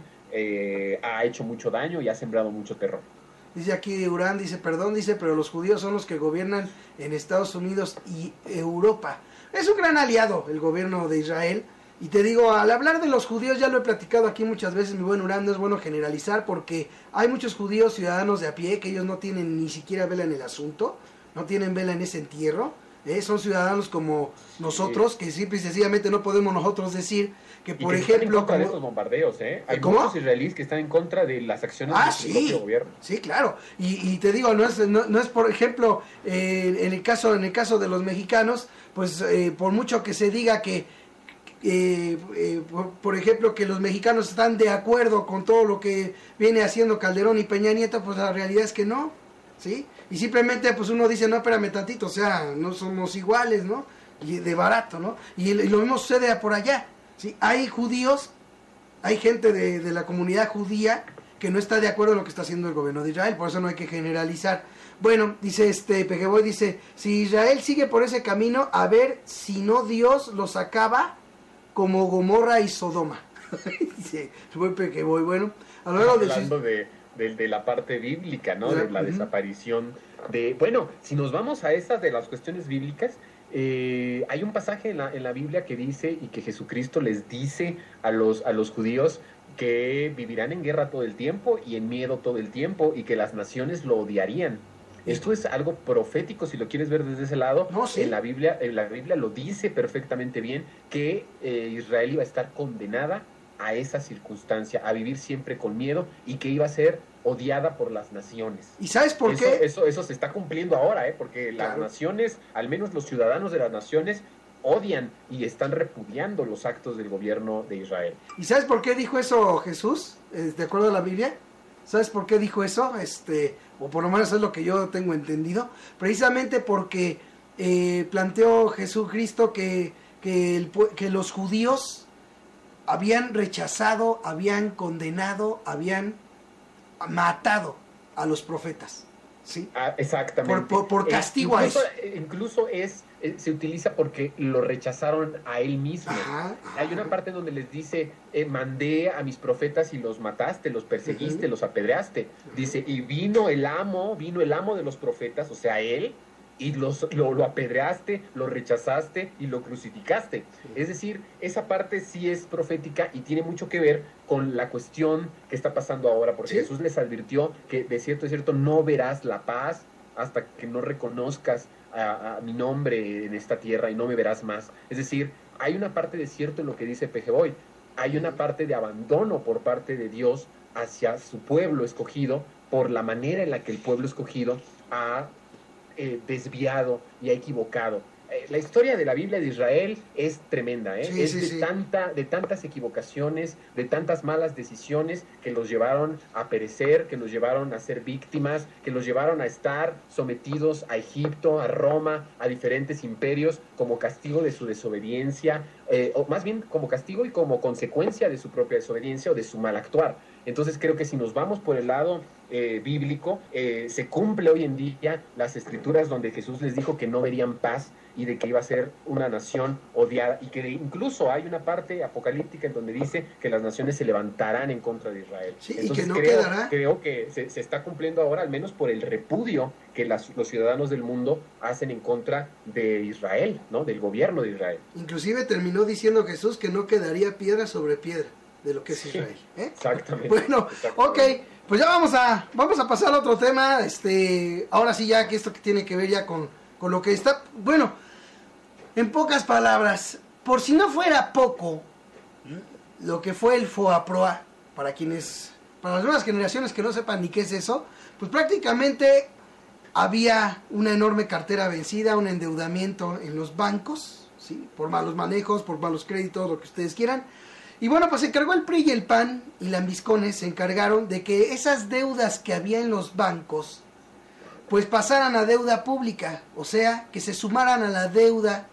ha hecho mucho daño y ha sembrado mucho terror. Dice aquí Urán, dice, perdón, dice, pero los judíos son los que gobiernan en Estados Unidos y Europa. Es un gran aliado el gobierno de Israel. Y te digo, al hablar de los judíos, ya lo he platicado aquí muchas veces, mi buen Urán, no es bueno generalizar, porque hay muchos judíos ciudadanos de a pie que ellos no tienen ni siquiera vela en el asunto, no tienen vela en ese entierro. Son ciudadanos como nosotros, que simple y sencillamente no podemos nosotros decir que, por ejemplo... Están en contra de estos bombardeos, Hay muchos israelíes que están en contra de las acciones de su propio gobierno. Sí, claro. Y te digo, no es por ejemplo, en el caso de los mexicanos, pues por mucho que se diga que, por ejemplo, que los mexicanos están de acuerdo con todo lo que viene haciendo Calderón y Peña Nieto, pues la realidad es que no, ¿sí? Y simplemente pues uno dice, no, espérame tantito, o sea, no somos iguales, ¿no? Y de barato, ¿no? Y lo mismo sucede por allá, ¿sí? Hay judíos, hay gente de la comunidad judía que no está de acuerdo en lo que está haciendo el gobierno de Israel, por eso no hay que generalizar. Bueno, dice Pejeboy, dice, si Israel sigue por ese camino, a ver si no Dios los acaba como Gomorra y Sodoma. Dice, buen Pejeboy, bueno, a lo largo hablando de la parte bíblica, ¿no? De la desaparición de... Bueno, si nos vamos a estas de las cuestiones bíblicas, hay un pasaje en la Biblia que dice, y que Jesucristo les dice a los judíos, que vivirán en guerra todo el tiempo y en miedo todo el tiempo, y que las naciones lo odiarían. Esto es algo profético, si lo quieres ver desde ese lado. No, sí. En la Biblia lo dice perfectamente bien, que Israel iba a estar condenada a esa circunstancia, a vivir siempre con miedo, y que iba a ser odiada por las naciones. ¿Y sabes por qué? Eso se está cumpliendo ahora, porque las naciones, al menos los ciudadanos de las naciones, odian y están repudiando los actos del gobierno de Israel. ¿Y sabes por qué dijo eso Jesús? De acuerdo a la Biblia. ¿Sabes por qué dijo eso? O por lo menos es lo que yo tengo entendido. Precisamente porque planteó Jesucristo que los judíos habían rechazado, habían condenado, habían matado a los profetas, ¿sí? Exactamente. Por castigo a eso. Incluso se utiliza porque lo rechazaron a él mismo. Ajá. Hay una parte donde les dice, mandé a mis profetas y los mataste, los perseguiste, los apedreaste. Dice, y vino el amo de los profetas, o sea, él, y lo apedreaste, lo rechazaste y lo crucificaste. Es decir, esa parte sí es profética y tiene mucho que ver con la cuestión que está pasando ahora, porque ¿sí? Jesús les advirtió que de cierto no verás la paz hasta que no reconozcas a mi nombre en esta tierra y no me verás más. Es decir, hay una parte de cierto en lo que dice P.G. Boyd, hay una parte de abandono por parte de Dios hacia su pueblo escogido por la manera en la que el pueblo escogido ha desviado y ha equivocado. La historia de la Biblia de Israel es tremenda, de tantas equivocaciones, de tantas malas decisiones que los llevaron a perecer, que los llevaron a ser víctimas, que los llevaron a estar sometidos a Egipto, a Roma, a diferentes imperios como castigo de su desobediencia, o más bien como castigo y como consecuencia de su propia desobediencia o de su mal actuar. Entonces creo que si nos vamos por el lado bíblico, se cumple hoy en día las escrituras donde Jesús les dijo que no verían paz y de que iba a ser una nación odiada, y que incluso hay una parte apocalíptica en donde dice que las naciones se levantarán en contra de Israel. Sí, entonces y que no quedará. Creo que se está cumpliendo ahora, al menos por el repudio que los ciudadanos del mundo hacen en contra de Israel, ¿no? Del gobierno de Israel. Inclusive terminó diciendo Jesús que no quedaría piedra sobre piedra de lo que es Israel. Exactamente. Bueno, ok, pues ya vamos a pasar a otro tema. Ahora sí, ya que esto que tiene que ver ya con lo que está, bueno, en pocas palabras, por si no fuera poco, lo que fue el FOBAPROA, para las nuevas generaciones que no sepan ni qué es eso, pues prácticamente había una enorme cartera vencida, un endeudamiento en los bancos, ¿sí? Por malos manejos, por malos créditos, lo que ustedes quieran. Y bueno, pues se encargó el PRI y el PAN y lambiscones se encargaron de que esas deudas que había en los bancos pues pasaran a deuda pública, o sea, que se sumaran a la deuda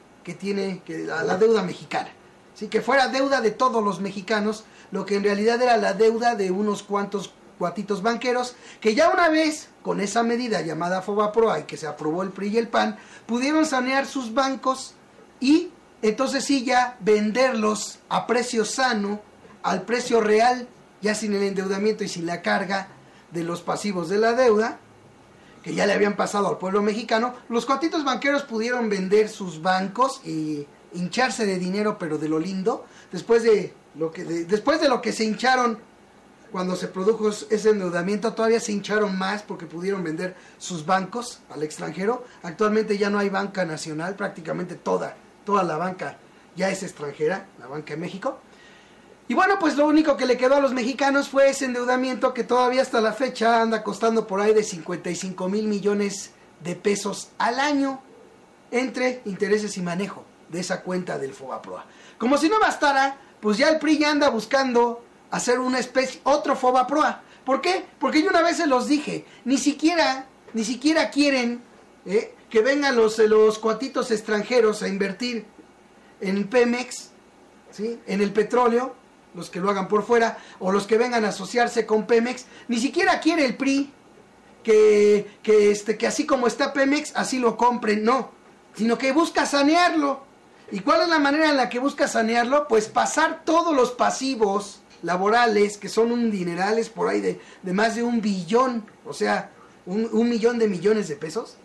a la deuda mexicana, ¿sí? Que fuera deuda de todos los mexicanos, lo que en realidad era la deuda de unos cuantos cuatitos banqueros, que ya una vez con esa medida llamada FOBAPROA y que se aprobó el PRI y el PAN, pudieron sanear sus bancos y entonces sí ya venderlos a precio sano, al precio real, ya sin el endeudamiento y sin la carga de los pasivos de la deuda, que ya le habían pasado al pueblo mexicano. Los cuatitos banqueros pudieron vender sus bancos y hincharse de dinero, pero de lo lindo, después de lo que se hincharon cuando se produjo ese endeudamiento, todavía se hincharon más porque pudieron vender sus bancos al extranjero. Actualmente ya no hay banca nacional, prácticamente toda la banca ya es extranjera, la banca de México. Y bueno, pues lo único que le quedó a los mexicanos fue ese endeudamiento que todavía hasta la fecha anda costando por ahí de 55 mil millones de pesos al año entre intereses y manejo de esa cuenta del FOBAPROA. Como si no bastara, pues ya el PRI ya anda buscando hacer otro FOBAPROA. ¿Por qué? Porque yo una vez se los dije, ni siquiera quieren que vengan los cuatitos extranjeros a invertir en Pemex, ¿sí? En el petróleo, los que lo hagan por fuera, o los que vengan a asociarse con Pemex. Ni siquiera quiere el PRI que así como está Pemex, así lo compren, no, sino que busca sanearlo. ¿Y cuál es la manera en la que busca sanearlo? Pues pasar todos los pasivos laborales, que son un dinerales por ahí de más de 1 billón, o sea, un millón de millones de pesos,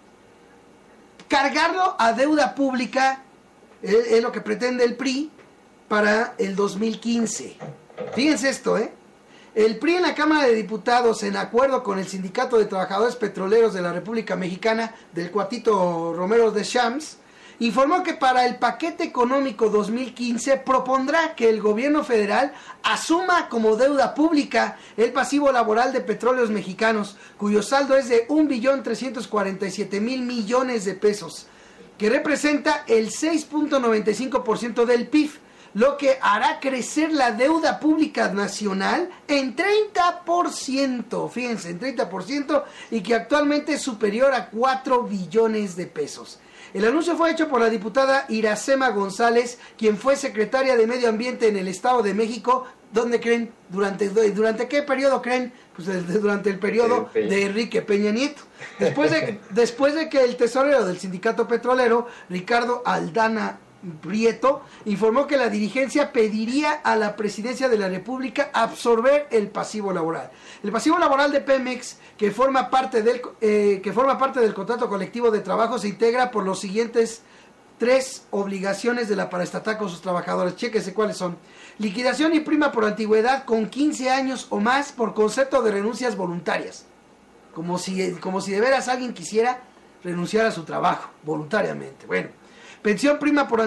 cargarlo a deuda pública, es lo que pretende el PRI para el 2015. Fíjense esto, el PRI en la Cámara de Diputados, en acuerdo con el Sindicato de Trabajadores Petroleros de la República Mexicana, del cuatito Romero de Champs, informó que para el paquete económico 2015 propondrá que el gobierno federal asuma como deuda pública el pasivo laboral de petróleos mexicanos, cuyo saldo es de 1.347.000 millones de pesos, que representa el 6.95% del PIB, lo que hará crecer la deuda pública nacional en 30%, fíjense, en 30%, y que actualmente es superior a 4 billones de pesos. El anuncio fue hecho por la diputada Iracema González, quien fue secretaria de Medio Ambiente en el Estado de México. ¿Dónde creen? ¿Durante qué periodo creen pues durante el periodo de Enrique Peña Nieto. Después de que el tesorero del sindicato petrolero, Ricardo Aldana Prieto, informó que la dirigencia pediría a la presidencia de la República absorber el pasivo laboral. El pasivo laboral de Pemex, que forma parte del contrato colectivo de trabajo, se integra por los siguientes 3 obligaciones de la paraestatal con sus trabajadores. Chéquese cuáles son. Liquidación y prima por antigüedad con 15 años o más por concepto de renuncias voluntarias. Como si de veras alguien quisiera renunciar a su trabajo voluntariamente. Bueno, pensión prima por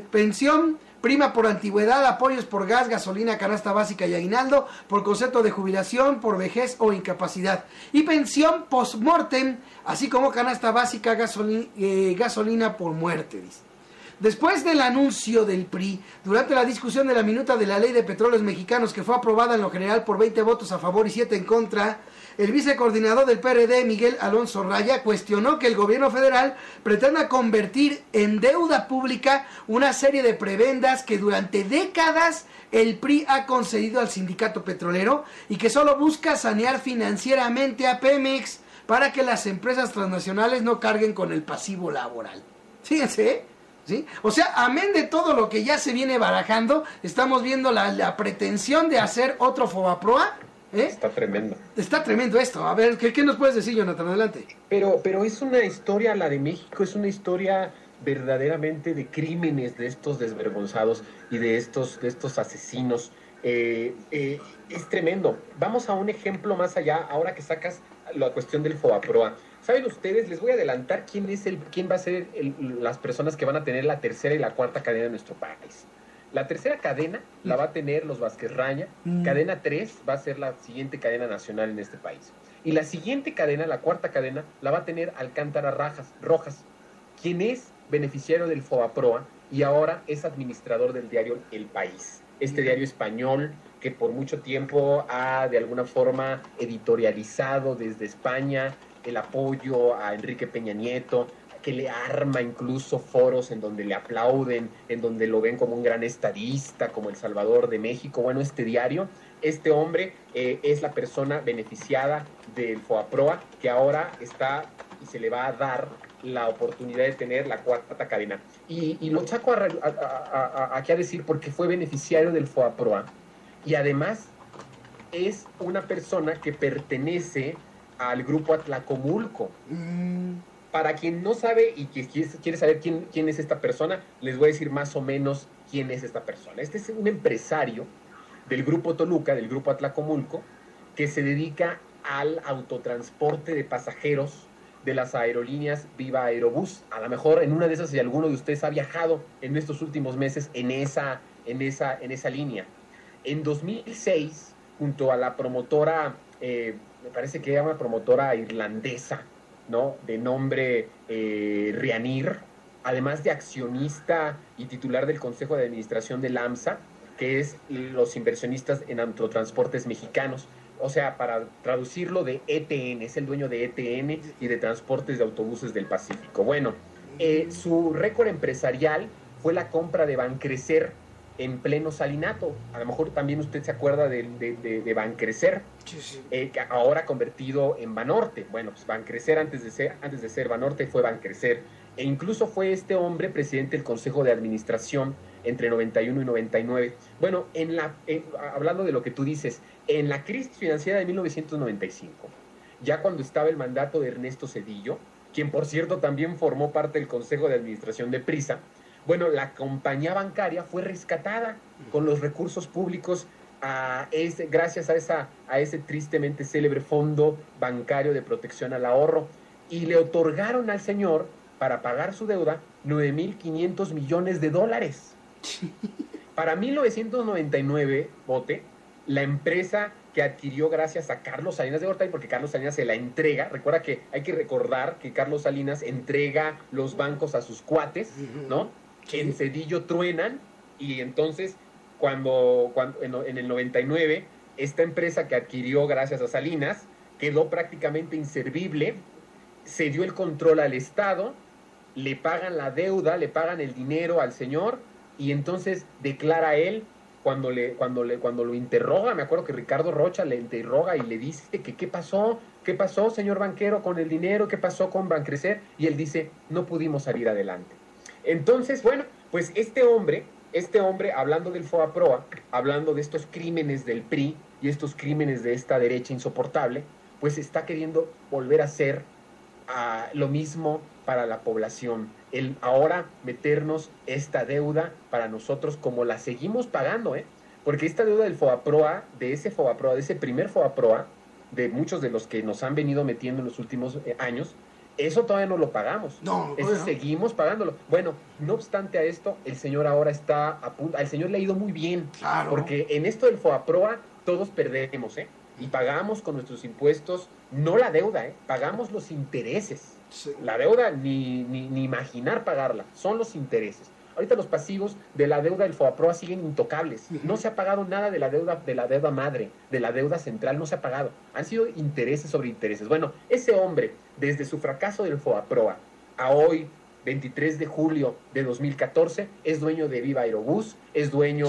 antigüedad, apoyos por gas, gasolina, canasta básica y aguinaldo, por concepto de jubilación, por vejez o incapacidad. Y pensión post-mortem, así como canasta básica, gasolina por muerte, dice. Después del anuncio del PRI, durante la discusión de la minuta de la Ley de Petróleos Mexicanos, que fue aprobada en lo general por 20 votos a favor y 7 en contra, el vicecoordinador del PRD, Miguel Alonso Raya, cuestionó que el gobierno federal pretenda convertir en deuda pública una serie de prebendas que durante décadas el PRI ha concedido al sindicato petrolero y que solo busca sanear financieramente a Pemex para que las empresas transnacionales no carguen con el pasivo laboral. Fíjense, ¿eh? ¿Sí? O sea, amén de todo lo que ya se viene barajando, estamos viendo la pretensión de hacer otro Fobaproa. Está tremendo. Está tremendo esto. A ver, ¿qué nos puedes decir, Jonathan? Adelante. Pero es una historia, la de México, es una historia verdaderamente de crímenes de estos desvergonzados y de estos asesinos. Es tremendo. Vamos a un ejemplo más allá, ahora que sacas la cuestión del Fobaproa. ¿Saben ustedes? Les voy a adelantar quién va a ser las personas que van a tener la tercera y la cuarta cadena de nuestro país. La tercera cadena la va a tener los Vázquez Raña. Cadena 3 va a ser la siguiente cadena nacional en este país. Y la siguiente cadena, la cuarta cadena, la va a tener Alcántara Rojas, quien es beneficiario del Fobaproa y ahora es administrador del diario El País. Este diario español que por mucho tiempo ha de alguna forma editorializado desde España el apoyo a Enrique Peña Nieto, que le arma incluso foros en donde le aplauden, en donde lo ven como un gran estadista, como el Salvador de México. Bueno, este diario, este hombre es la persona beneficiada del Fobaproa, que ahora está y se le va a dar la oportunidad de tener la cuarta cadena. Y lo saco aquí a decir porque fue beneficiario del Fobaproa y además es una persona que pertenece al grupo Atlacomulco. Para quien no sabe y que quiere saber quién es esta persona, les voy a decir más o menos quién es esta persona. Este es un empresario del grupo Toluca, del grupo Atlacomulco, que se dedica al autotransporte de pasajeros de las aerolíneas Viva Aerobús. A lo mejor en una de esas, si alguno de ustedes ha viajado en estos últimos meses en esa línea. En 2006, junto a la promotora, me parece que era una promotora irlandesa, ¿no?, de nombre Ryanair, además de accionista y titular del Consejo de Administración del AMSA, que es los inversionistas en autotransportes mexicanos. O sea, para traducirlo, de ETN, es el dueño de ETN y de Transportes de Autobuses del Pacífico. Bueno, su récord empresarial fue la compra de Bancrecer en pleno Salinato. A lo mejor también usted se acuerda de Bancrecer, sí. Ahora convertido en Banorte. Bueno, pues Bancrecer antes de ser Banorte fue Bancrecer. E incluso fue este hombre presidente del Consejo de Administración entre 91 y 99. Bueno, hablando de lo que tú dices, en la crisis financiera de 1995, ya cuando estaba el mandato de Ernesto Zedillo, quien por cierto también formó parte del Consejo de Administración de Prisa, bueno, la compañía bancaria fue rescatada con los recursos públicos gracias a ese tristemente célebre Fondo Bancario de Protección al Ahorro, y le otorgaron al señor, para pagar su deuda, $9,500 millones. Para 1999, Bote, la empresa que adquirió gracias a Carlos Salinas de Gortari, porque Carlos Salinas se la entrega. Recuerda que hay que recordar que Carlos Salinas entrega los bancos a sus cuates, ¿no? Sí. En Zedillo truenan, y entonces cuando en el 99 esta empresa que adquirió gracias a Salinas quedó prácticamente inservible, se dio el control al Estado, le pagan la deuda, le pagan el dinero al señor, y entonces declara él cuando lo interroga, me acuerdo que Ricardo Rocha le interroga y le dice que qué pasó, señor banquero, con el dinero, qué pasó con Bancrecer, y él dice, no pudimos salir adelante. Entonces, bueno, pues este hombre, hablando del FOBAPROA, hablando de estos crímenes del PRI y estos crímenes de esta derecha insoportable, pues está queriendo volver a hacer lo mismo para la población. El ahora meternos esta deuda para nosotros como la seguimos pagando, porque esta deuda del FOBAPROA, de ese primer FOBAPROA, de muchos de los que nos han venido metiendo en los últimos años, eso todavía no lo pagamos. Seguimos pagándolo. Bueno, no obstante a esto, el señor ahora está a punto, al señor le ha ido muy bien, claro, porque en esto del FOBAPROA todos perdemos, y pagamos con nuestros impuestos, no la deuda, pagamos los intereses. Sí. La deuda ni imaginar pagarla, son los intereses. Ahorita los pasivos de la deuda del FOBAPROA siguen intocables. No se ha pagado nada de la deuda madre, de la deuda central, no se ha pagado. Han sido intereses sobre intereses. Bueno, ese hombre, desde su fracaso del FOBAPROA a hoy, 23 de julio de 2014, es dueño de Viva Aerobús, es dueño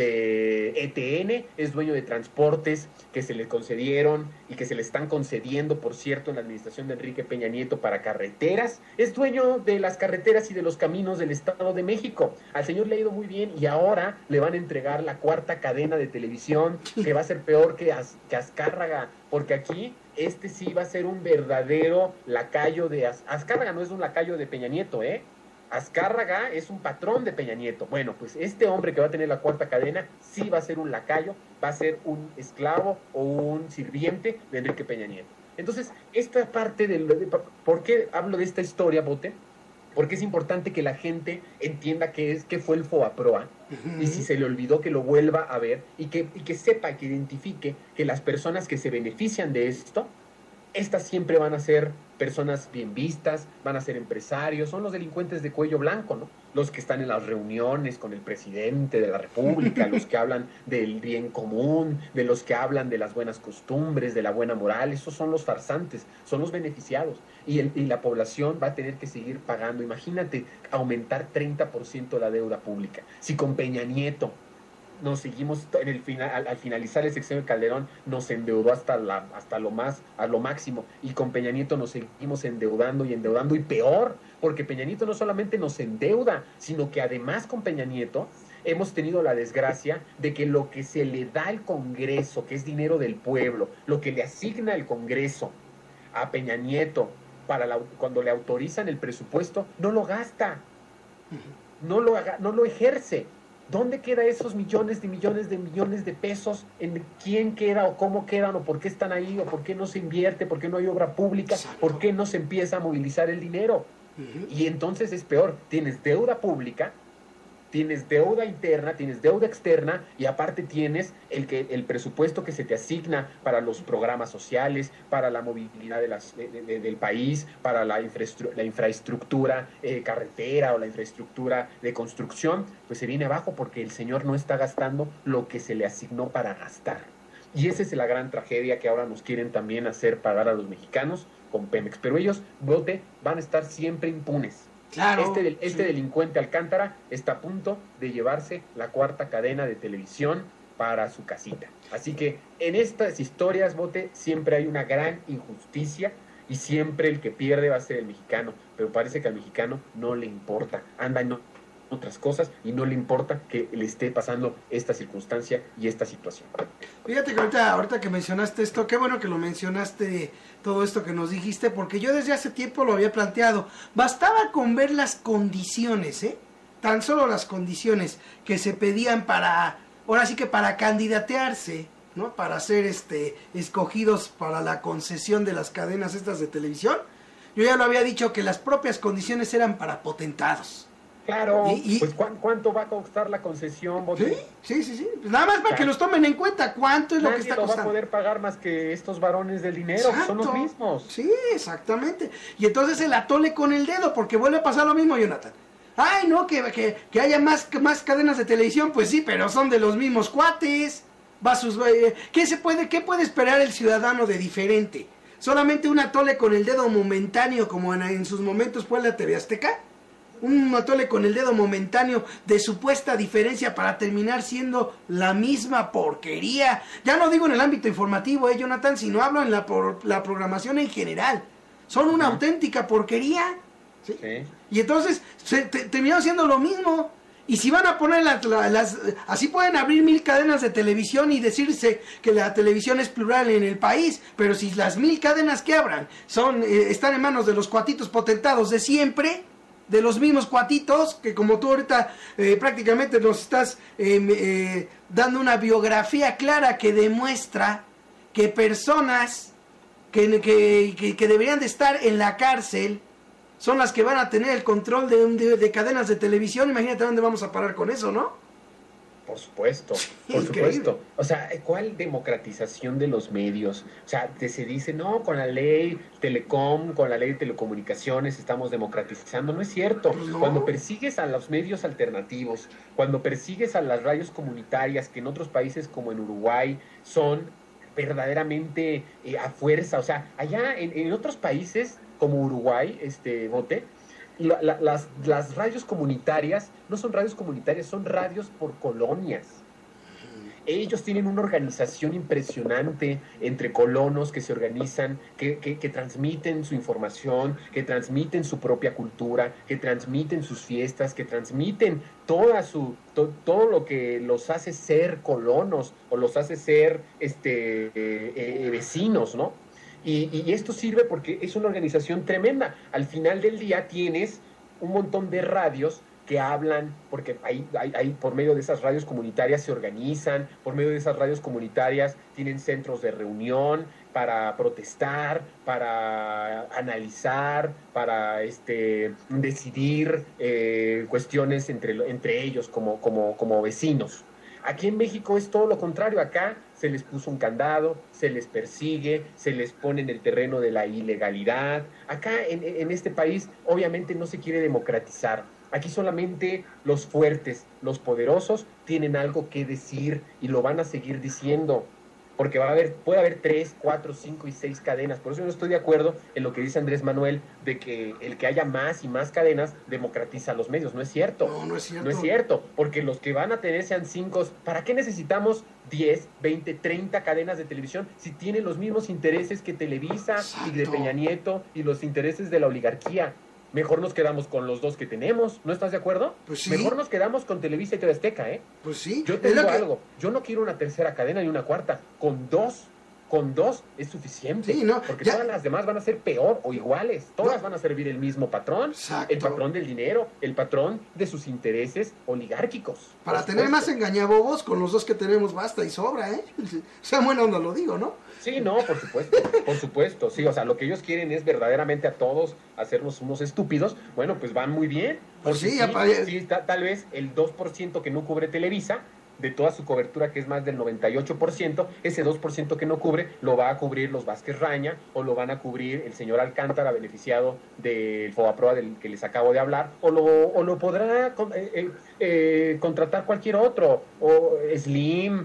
de ETN, es dueño de transportes que se le concedieron y que se le están concediendo, por cierto, en la administración de Enrique Peña Nieto para carreteras, es dueño de las carreteras y de los caminos del Estado de México. Al señor le ha ido muy bien y ahora le van a entregar la cuarta cadena de televisión, que va a ser peor que Azcárraga, porque aquí sí va a ser un verdadero lacayo de Azcárraga. No es un lacayo de Peña Nieto, Azcárraga es un patrón de Peña Nieto. Bueno, pues este hombre que va a tener la cuarta cadena sí va a ser un lacayo, va a ser un esclavo o un sirviente de Enrique Peña Nieto. Entonces, esta parte ¿por qué hablo de esta historia, Bote? Porque es importante que la gente entienda qué fue el FOBAPROA, y si se le olvidó, que lo vuelva a ver y que sepa, que identifique que las personas que se benefician de esto, estas siempre van a ser personas bien vistas, van a ser empresarios, son los delincuentes de cuello blanco, ¿no? Los que están en las reuniones con el presidente de la República, los que hablan del bien común, de los que hablan de las buenas costumbres, de la buena moral. Esos son los farsantes, son los beneficiados. Y la población va a tener que seguir pagando. Imagínate aumentar 30% la deuda pública. Si con Peña Nieto nos seguimos al finalizar el sexenio de Calderón nos endeudó hasta lo máximo, y con Peña Nieto nos seguimos endeudando y peor, porque Peña Nieto no solamente nos endeuda, sino que además con Peña Nieto hemos tenido la desgracia de que lo que se le da al Congreso, que es dinero del pueblo, lo que le asigna el Congreso a Peña Nieto cuando le autorizan el presupuesto, no lo gasta, no lo ejerce. ¿Dónde quedan esos millones de pesos? ¿En quién queda o cómo quedan o por qué están ahí o por qué no se invierte, por qué no hay obra pública, por qué no se empieza a movilizar el dinero? Y entonces es peor, tienes deuda pública, tienes deuda interna, tienes deuda externa, y aparte tienes el presupuesto que se te asigna para los programas sociales, para la movilidad del país, para la infraestructura carretera o la infraestructura de construcción, pues se viene abajo porque el señor no está gastando lo que se le asignó para gastar. Y esa es la gran tragedia que ahora nos quieren también hacer pagar a los mexicanos con Pemex. Pero ellos, van a estar siempre impunes. Claro, este delincuente Alcántara está a punto de llevarse la cuarta cadena de televisión para su casita. Así que en estas historias, Bote, siempre hay una gran injusticia y siempre el que pierde va a ser el mexicano. Pero parece que al mexicano no le importa, anda en otras cosas y no le importa que le esté pasando esta circunstancia y esta situación. Fíjate que ahorita que mencionaste esto, qué bueno que lo mencionaste, todo esto que nos dijiste, porque yo desde hace tiempo lo había planteado. Bastaba con ver las condiciones, tan solo las condiciones que se pedían ahora sí que para candidatearse, ¿no? Para ser escogidos para la concesión de las cadenas estas de televisión. Yo ya lo había dicho que las propias condiciones eran para potentados. Claro, pues ¿cuánto va a costar la concesión, Bote? Sí. Pues nada más para que los tomen en cuenta cuánto es lo que está costando. Nadie lo va a poder pagar más que estos varones del dinero, que son los mismos. Sí, exactamente. Y entonces el atole con el dedo, porque vuelve a pasar lo mismo, Jonathan. Ay, no, que haya más cadenas de televisión, pues sí, pero son de los mismos cuates. ¿Qué puede esperar el ciudadano de diferente? ¿Solamente un atole con el dedo momentáneo como en sus momentos fue la TV Azteca? un atole con el dedo momentáneo de supuesta diferencia para terminar siendo la misma porquería. Ya no digo en el ámbito informativo, Jonathan, sino hablo en la programación en general. Son una auténtica porquería. ¿Sí? Sí. Y entonces terminaron siendo lo mismo. Y si van a poner así pueden abrir 1000 cadenas de televisión y decirse que la televisión es plural en el país, pero si las 1000 cadenas que abran están en manos de los cuatitos potentados de siempre, de los mismos cuatitos, que como tú ahorita prácticamente nos estás dando una biografía clara que demuestra que personas que deberían de estar en la cárcel son las que van a tener el control de cadenas de televisión. Imagínate dónde vamos a parar con eso, ¿no? Por supuesto, por supuesto. O sea, ¿cuál democratización de los medios? O sea, se dice, no, con la ley Telecom, con la ley de telecomunicaciones estamos democratizando. No es cierto. No. Cuando persigues a los medios alternativos, cuando persigues a las radios comunitarias, que en otros países como en Uruguay son verdaderamente a fuerza, o sea, allá en otros países como Uruguay, Bote, las radios comunitarias no son radios comunitarias, son radios por colonias. Ellos tienen una organización impresionante entre colonos que se organizan, que transmiten su información, que transmiten su propia cultura, que transmiten sus fiestas, que transmiten todo lo que los hace ser colonos o los hace ser vecinos, ¿no? Y esto sirve porque es una organización tremenda. Al final del día tienes un montón de radios que hablan, porque hay por medio de esas radios comunitarias se organizan, por medio de esas radios comunitarias tienen centros de reunión para protestar, para analizar, para decidir cuestiones entre ellos como vecinos. Aquí en México es todo lo contrario. Acá se les puso un candado, se les persigue, se les pone en el terreno de la ilegalidad. Acá en este país obviamente no se quiere democratizar. Aquí solamente los fuertes, los poderosos tienen algo que decir y lo van a seguir diciendo. Porque puede haber 3, 4, 5 y 6 cadenas. Por eso yo no estoy de acuerdo en lo que dice Andrés Manuel de que el que haya más y más cadenas democratiza los medios. No es cierto. No es cierto. No es cierto, porque los que van a tener sean 5. ¿Para qué necesitamos 10, 20, 30 cadenas de televisión si tienen los mismos intereses que Televisa y de Peña Nieto y los intereses de la oligarquía? Mejor nos quedamos con los 2 que tenemos, ¿no estás de acuerdo? Pues sí. Mejor nos quedamos con Televisa y TV Azteca, ¿eh? Pues sí. Yo te digo algo, yo no quiero una tercera cadena ni una cuarta, con dos es suficiente. Sí, ¿no? Porque todas las demás van a ser peor o iguales, todas van a servir el mismo patrón. Exacto. El patrón del dinero, el patrón de sus intereses oligárquicos. Para tener más engañabobos, con los 2 que tenemos basta y sobra, ¿eh? O sea, bueno, no lo digo, ¿no? Sí, no, por supuesto, sí, o sea, lo que ellos quieren es verdaderamente a todos hacernos unos estúpidos. Bueno, pues van muy bien. Pues sí, tal vez el 2% que no cubre Televisa, de toda su cobertura, que es más del 98%, ese 2% que no cubre, lo va a cubrir los Vázquez Raña, o lo van a cubrir el señor Alcántara, beneficiado del FOBAPROA del que les acabo de hablar, o lo podrá contratar cualquier otro, o Slim,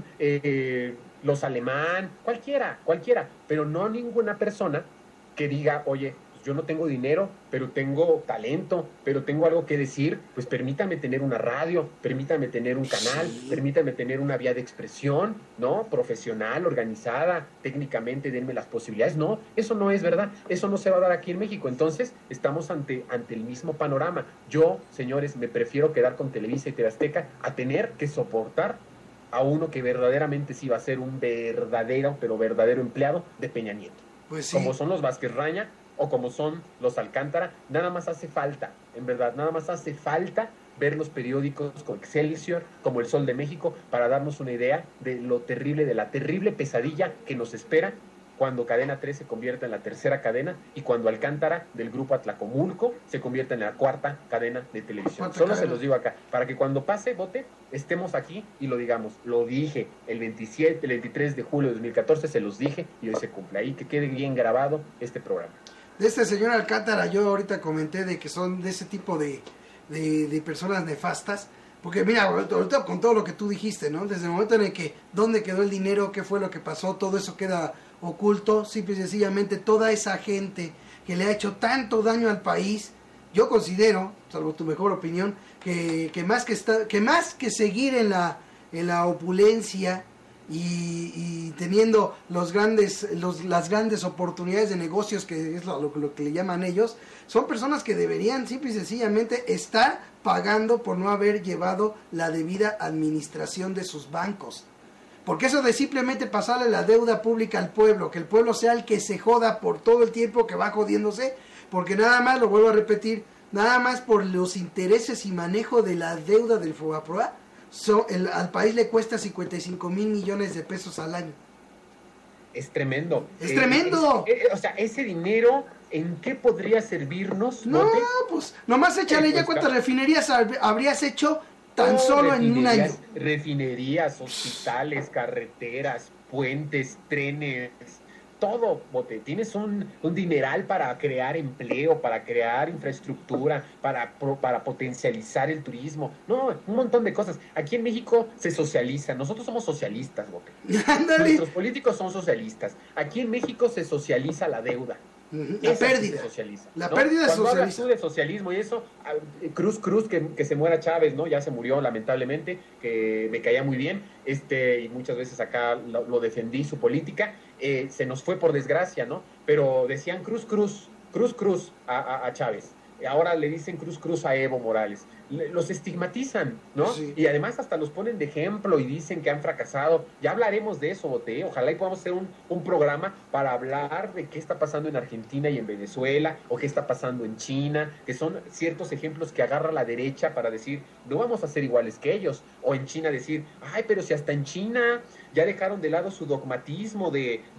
los Alemán, cualquiera, pero no ninguna persona que diga, oye, yo no tengo dinero, pero tengo talento, pero tengo algo que decir, pues permítame tener una radio, permítame tener un canal, permítame tener una vía de expresión, ¿no? Profesional, organizada, técnicamente, denme las posibilidades. No, eso no es verdad, eso no se va a dar aquí en México. Entonces, estamos ante el mismo panorama. Yo, señores, me prefiero quedar con Televisa y TV Azteca a tener que soportar a uno que verdaderamente sí va a ser un verdadero empleado de Peña Nieto. Pues sí. Como son los Vázquez Raña o como son los Alcántara, nada más hace falta, en verdad, nada más hace falta ver los periódicos como Excelsior, como El Sol de México, para darnos una idea de lo terrible, de la terrible pesadilla que nos espera cuando Cadena 3 se convierta en la tercera cadena y cuando Alcántara del grupo Atlacomulco se convierta en la cuarta cadena de televisión. Solo se los digo acá, para que cuando pase, Bote, estemos aquí y lo digamos. Lo dije el 23 de julio de 2014, se los dije y hoy se cumple. Ahí que quede bien grabado este programa. De este señor Alcántara yo ahorita comenté de que son de ese tipo de personas nefastas, porque mira, ahorita con todo lo que tú dijiste, ¿no? Desde el momento en el que dónde quedó el dinero, qué fue lo que pasó, todo eso queda oculto. Simple y sencillamente toda esa gente que le ha hecho tanto daño al país yo considero, salvo tu mejor opinión, que más que seguir en la opulencia y teniendo las grandes oportunidades de negocios, que es lo que le llaman ellos, son personas que deberían simple y sencillamente estar pagando por no haber llevado la debida administración de sus bancos. Porque eso de simplemente pasarle la deuda pública al pueblo, que el pueblo sea el que se joda por todo el tiempo que va jodiéndose, porque nada más, lo vuelvo a repetir, nada más por los intereses y manejo de la deuda del Fobaproa, al país le cuesta 55 mil millones de pesos al año. Es tremendo. ¡Es tremendo! O sea, ese dinero, ¿en qué podría servirnos? No, pues nomás échale ya cuántas refinerías habrías hecho tan solo en un año. Refinerías, hospitales, carreteras, puentes, trenes, todo, Bote. Tienes un dineral para crear empleo, para crear infraestructura, para potencializar el turismo. No, un montón de cosas. Aquí en México se socializa. Nosotros somos socialistas, Bote. ¡Ándale! Nuestros políticos son socialistas. Aquí en México se socializa la deuda. La pérdida. La pérdida Cuando socializa. hablas tú de socialismo y eso, Cruz, que se muera Chávez, ¿no? Ya se murió, lamentablemente, que me caía muy bien, y muchas veces acá lo defendí, su política, se nos fue por desgracia, ¿no? Pero decían Cruz a Chávez. Ahora le dicen Cruz a Evo Morales. Los estigmatizan, ¿no? Sí. Y además hasta los ponen de ejemplo y dicen que han fracasado. Ya hablaremos de eso, Bote. Ojalá y podamos hacer un programa para hablar de qué está pasando en Argentina y en Venezuela, o qué está pasando en China, que son ciertos ejemplos que agarra la derecha para decir, no vamos a ser iguales que ellos. O en China decir, ay, pero si hasta en China ya dejaron de lado su dogmatismo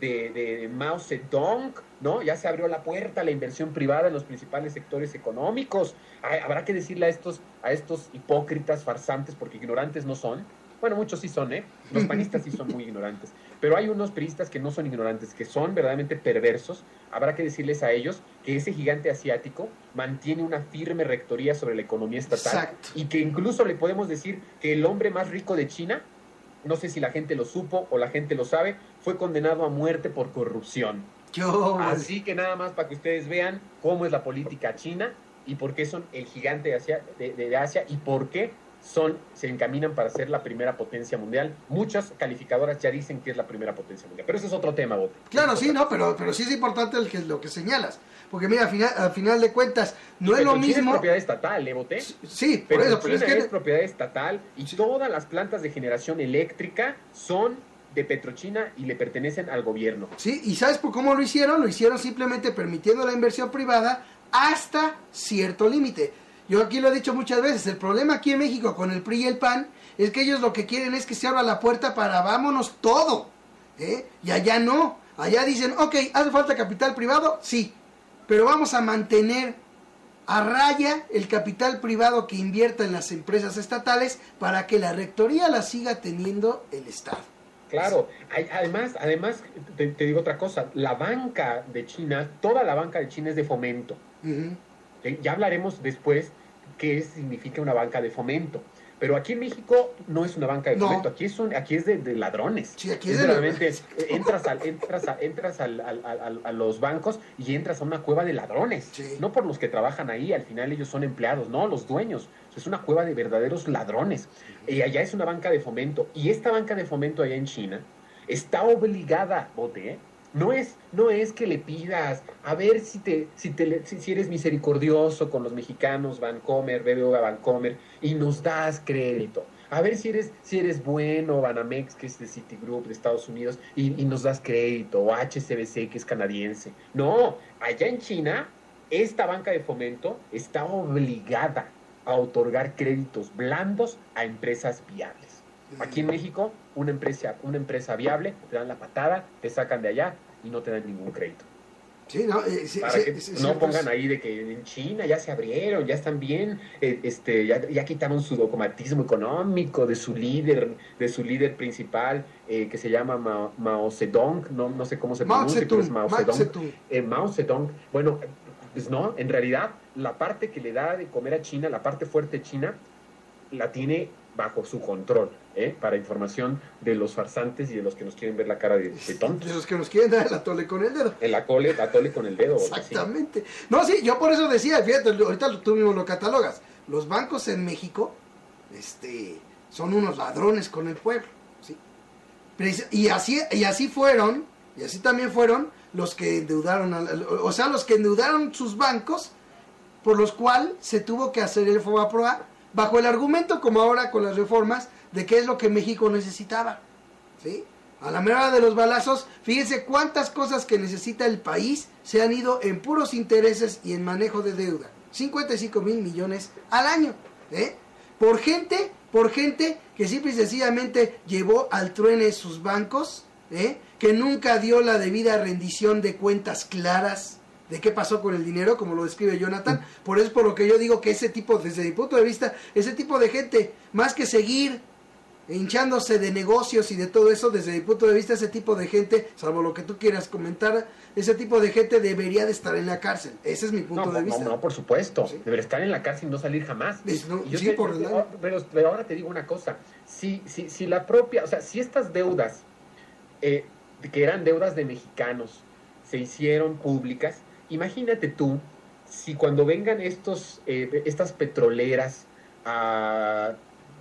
de Mao Zedong, ¿no? Ya se abrió la puerta a la inversión privada en los principales sectores económicos. Habrá que decirle a estos hipócritas, farsantes, porque ignorantes no son. Bueno, muchos sí son, ¿eh? Los panistas sí son muy ignorantes. Pero hay unos priistas que no son ignorantes, que son verdaderamente perversos. Habrá que decirles a ellos que ese gigante asiático mantiene una firme rectoría sobre la economía estatal. Exacto. Y que incluso le podemos decir que el hombre más rico de China, no sé si la gente lo supo o la gente lo sabe, fue condenado a muerte por corrupción. Así que nada más para que ustedes vean cómo es la política china y por qué son el gigante de Asia y por qué se encaminan para ser la primera potencia mundial. Muchas calificadoras ya dicen que es la primera potencia mundial, pero ese es otro tema, Bote. Claro, sí, no, pero sí es importante lo que señalas, porque mira, al final de cuentas, no es lo mismo. China es propiedad estatal, Bote. Sí, pero por eso, China pero es propiedad estatal y sí. Todas las plantas de generación eléctrica son de Petrochina y le pertenecen al gobierno. Sí, y ¿sabes por cómo lo hicieron? Lo hicieron simplemente permitiendo la inversión privada hasta cierto límite. Yo aquí lo he dicho muchas veces, el problema aquí en México con el PRI y el PAN es que ellos lo que quieren es que se abra la puerta para vámonos todo, y allá no, allá dicen, ok, ¿hace falta capital privado? Sí, pero vamos a mantener a raya el capital privado que invierta en las empresas estatales para que la rectoría la siga teniendo el Estado. Claro, además te digo otra cosa, la banca de China, toda la banca de China es de fomento. Uh-huh. Ya hablaremos después qué significa una banca de fomento. Pero aquí en México no es una banca de fomento, aquí es de ladrones. Sí, aquí es de ladrones. Entras a los bancos y entras a una cueva de ladrones. Sí. No por los que trabajan ahí, al final ellos son empleados, no, los dueños. Es una cueva de verdaderos ladrones. Y allá es una banca de fomento. Y esta banca de fomento allá en China está obligada, Bote, No es que le pidas, a ver si eres misericordioso con los mexicanos, Bancomer, BBVA Bancomer, y nos das crédito. A ver si eres bueno, Banamex, que es de Citigroup de Estados Unidos, y nos das crédito, o HSBC, que es canadiense. No, allá en China, esta banca de fomento está obligada a otorgar créditos blandos a empresas viables. Aquí en México, una empresa viable, te dan la patada, te sacan de allá y no te dan ningún crédito. Sí, no, para que no pongan ahí de que en China ya se abrieron, ya están bien, ya quitaron su dogmatismo económico de su líder principal, que se llama Mao Zedong, no sé cómo se pronuncia, pero es Mao Zedong. Mao Zedong, bueno, pues no, en realidad la parte que le da de comer a China, la parte fuerte de China, la tiene bajo su control, para información de los farsantes y de los que nos quieren ver la cara de tontos. De los que nos quieren dar el atole con el dedo. El atole con el dedo. Exactamente. No, sí, yo por eso decía, fíjate, ahorita tú mismo lo catalogas. Los bancos en México, son unos ladrones con el pueblo, ¿sí? Y así fueron, y así también fueron los que endeudaron, los que endeudaron sus bancos, por los cuales se tuvo que hacer el FOBAPROA, bajo el argumento, como ahora con las reformas, de qué es lo que México necesitaba, ¿sí? A la mera hora de los balazos, fíjense cuántas cosas que necesita el país se han ido en puros intereses y en manejo de deuda. 55,000 millones al año, por gente que simple y sencillamente llevó al truene sus bancos, que nunca dio la debida rendición de cuentas claras de qué pasó con el dinero, como lo describe Jonathan. Por eso es por lo que yo digo que ese tipo, desde mi punto de vista, ese tipo de gente, más que seguir hinchándose de negocios y de todo eso, desde mi punto de vista, ese tipo de gente, salvo lo que tú quieras comentar, ese tipo de gente debería de estar en la cárcel. Ese es mi punto de vista. No, por supuesto. ¿Sí? Debería estar en la cárcel y no salir jamás. Pero ahora te digo una cosa. Si la propia, o sea, si estas deudas, que eran deudas de mexicanos, se hicieron públicas, imagínate tú, si cuando vengan estas petroleras a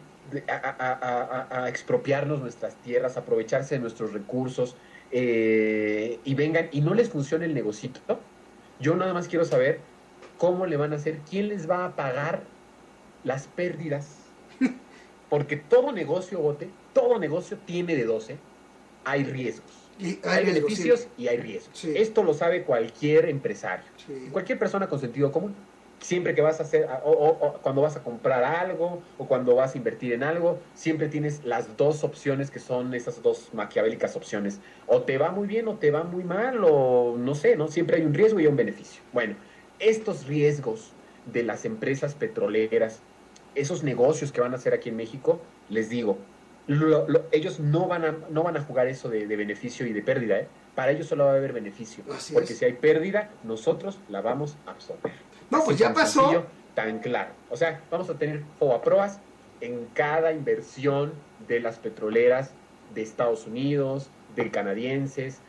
expropiarnos nuestras tierras, a aprovecharse de nuestros recursos, y vengan y no les funcione el negocito, ¿no? Yo nada más quiero saber cómo le van a hacer, quién les va a pagar las pérdidas, porque todo negocio tiene de 12, hay riesgos. Hay beneficios, sí, y hay riesgos. Sí. Esto lo sabe cualquier empresario, sí, cualquier persona con sentido común. Siempre que vas a hacer, o cuando vas a comprar algo, o cuando vas a invertir en algo, siempre tienes las dos opciones, que son esas dos maquiavélicas opciones. O te va muy bien o te va muy mal, o no sé, ¿no? Siempre hay un riesgo y un beneficio. Bueno, estos riesgos de las empresas petroleras, esos negocios que van a hacer aquí en México, les digo, ellos no van a jugar eso de beneficio y de pérdida, Para ellos solo va a haber beneficio. Porque si hay pérdida, nosotros la vamos a absorber. No, pues ya pasó. Sencillo, tan claro. O sea, vamos a tener FOBAPROAs en cada inversión de las petroleras de Estados Unidos, de canadienses,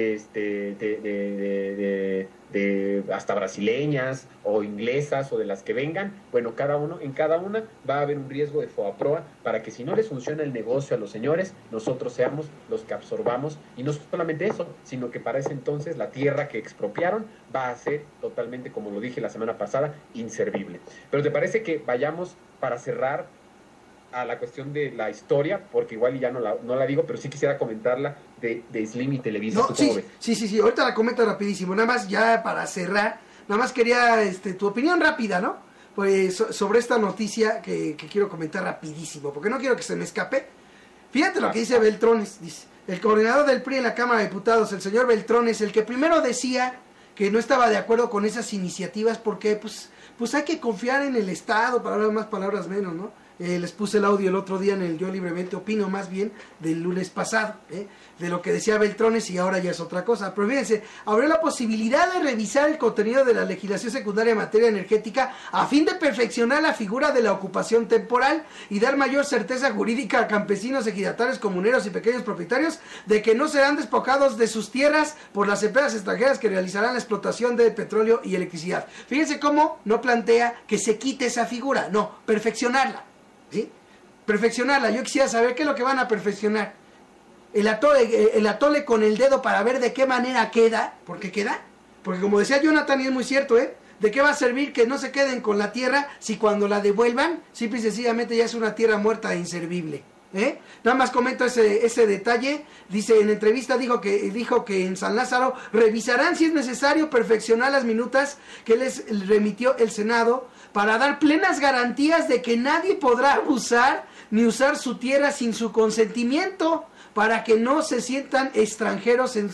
de hasta brasileñas o inglesas o de las que vengan. Bueno, en cada una va a haber un riesgo de FOBAPROA para que si no les funciona el negocio a los señores, nosotros seamos los que absorbamos, y no solamente eso, sino que para ese entonces la tierra que expropiaron va a ser totalmente, como lo dije la semana pasada, inservible. Pero ¿te parece que vayamos para cerrar a la cuestión de la historia? Porque igual ya no la digo, pero sí quisiera comentarla de Slim y Televisa. No, sí, ahorita la comento rapidísimo. Nada más ya para cerrar, nada más quería tu opinión rápida, ¿no? Pues sobre esta noticia que quiero comentar rapidísimo, porque no quiero que se me escape. Fíjate lo que dice Beltrones, dice: el coordinador del PRI en la Cámara de Diputados, el señor Beltrones, el que primero decía que no estaba de acuerdo con esas iniciativas porque pues hay que confiar en el Estado, palabras más, palabras menos, ¿no? Les puse el audio el otro día en el Yo Libremente Opino, más bien del lunes pasado, de lo que decía Beltrones, y ahora ya es otra cosa. Pero fíjense, abrió la posibilidad de revisar el contenido de la legislación secundaria en materia energética a fin de perfeccionar la figura de la ocupación temporal y dar mayor certeza jurídica a campesinos, ejidatarios, comuneros y pequeños propietarios de que no serán despojados de sus tierras por las empresas extranjeras que realizarán la explotación de petróleo y electricidad. Fíjense cómo no plantea que se quite esa figura, no, perfeccionarla. ¿Sí? Perfeccionarla. Yo quisiera saber qué es lo que van a perfeccionar. El atole con el dedo para ver de qué manera queda. ¿Por qué queda? Porque como decía Jonathan, y es muy cierto, ¿de qué va a servir que no se queden con la tierra si cuando la devuelvan, simple y sencillamente ya es una tierra muerta e inservible? Nada más comento ese detalle. Dice, en entrevista dijo que en San Lázaro revisarán si es necesario perfeccionar las minutas que les remitió el Senado para dar plenas garantías de que nadie podrá abusar ni usar su tierra sin su consentimiento, para que no se sientan extranjeros en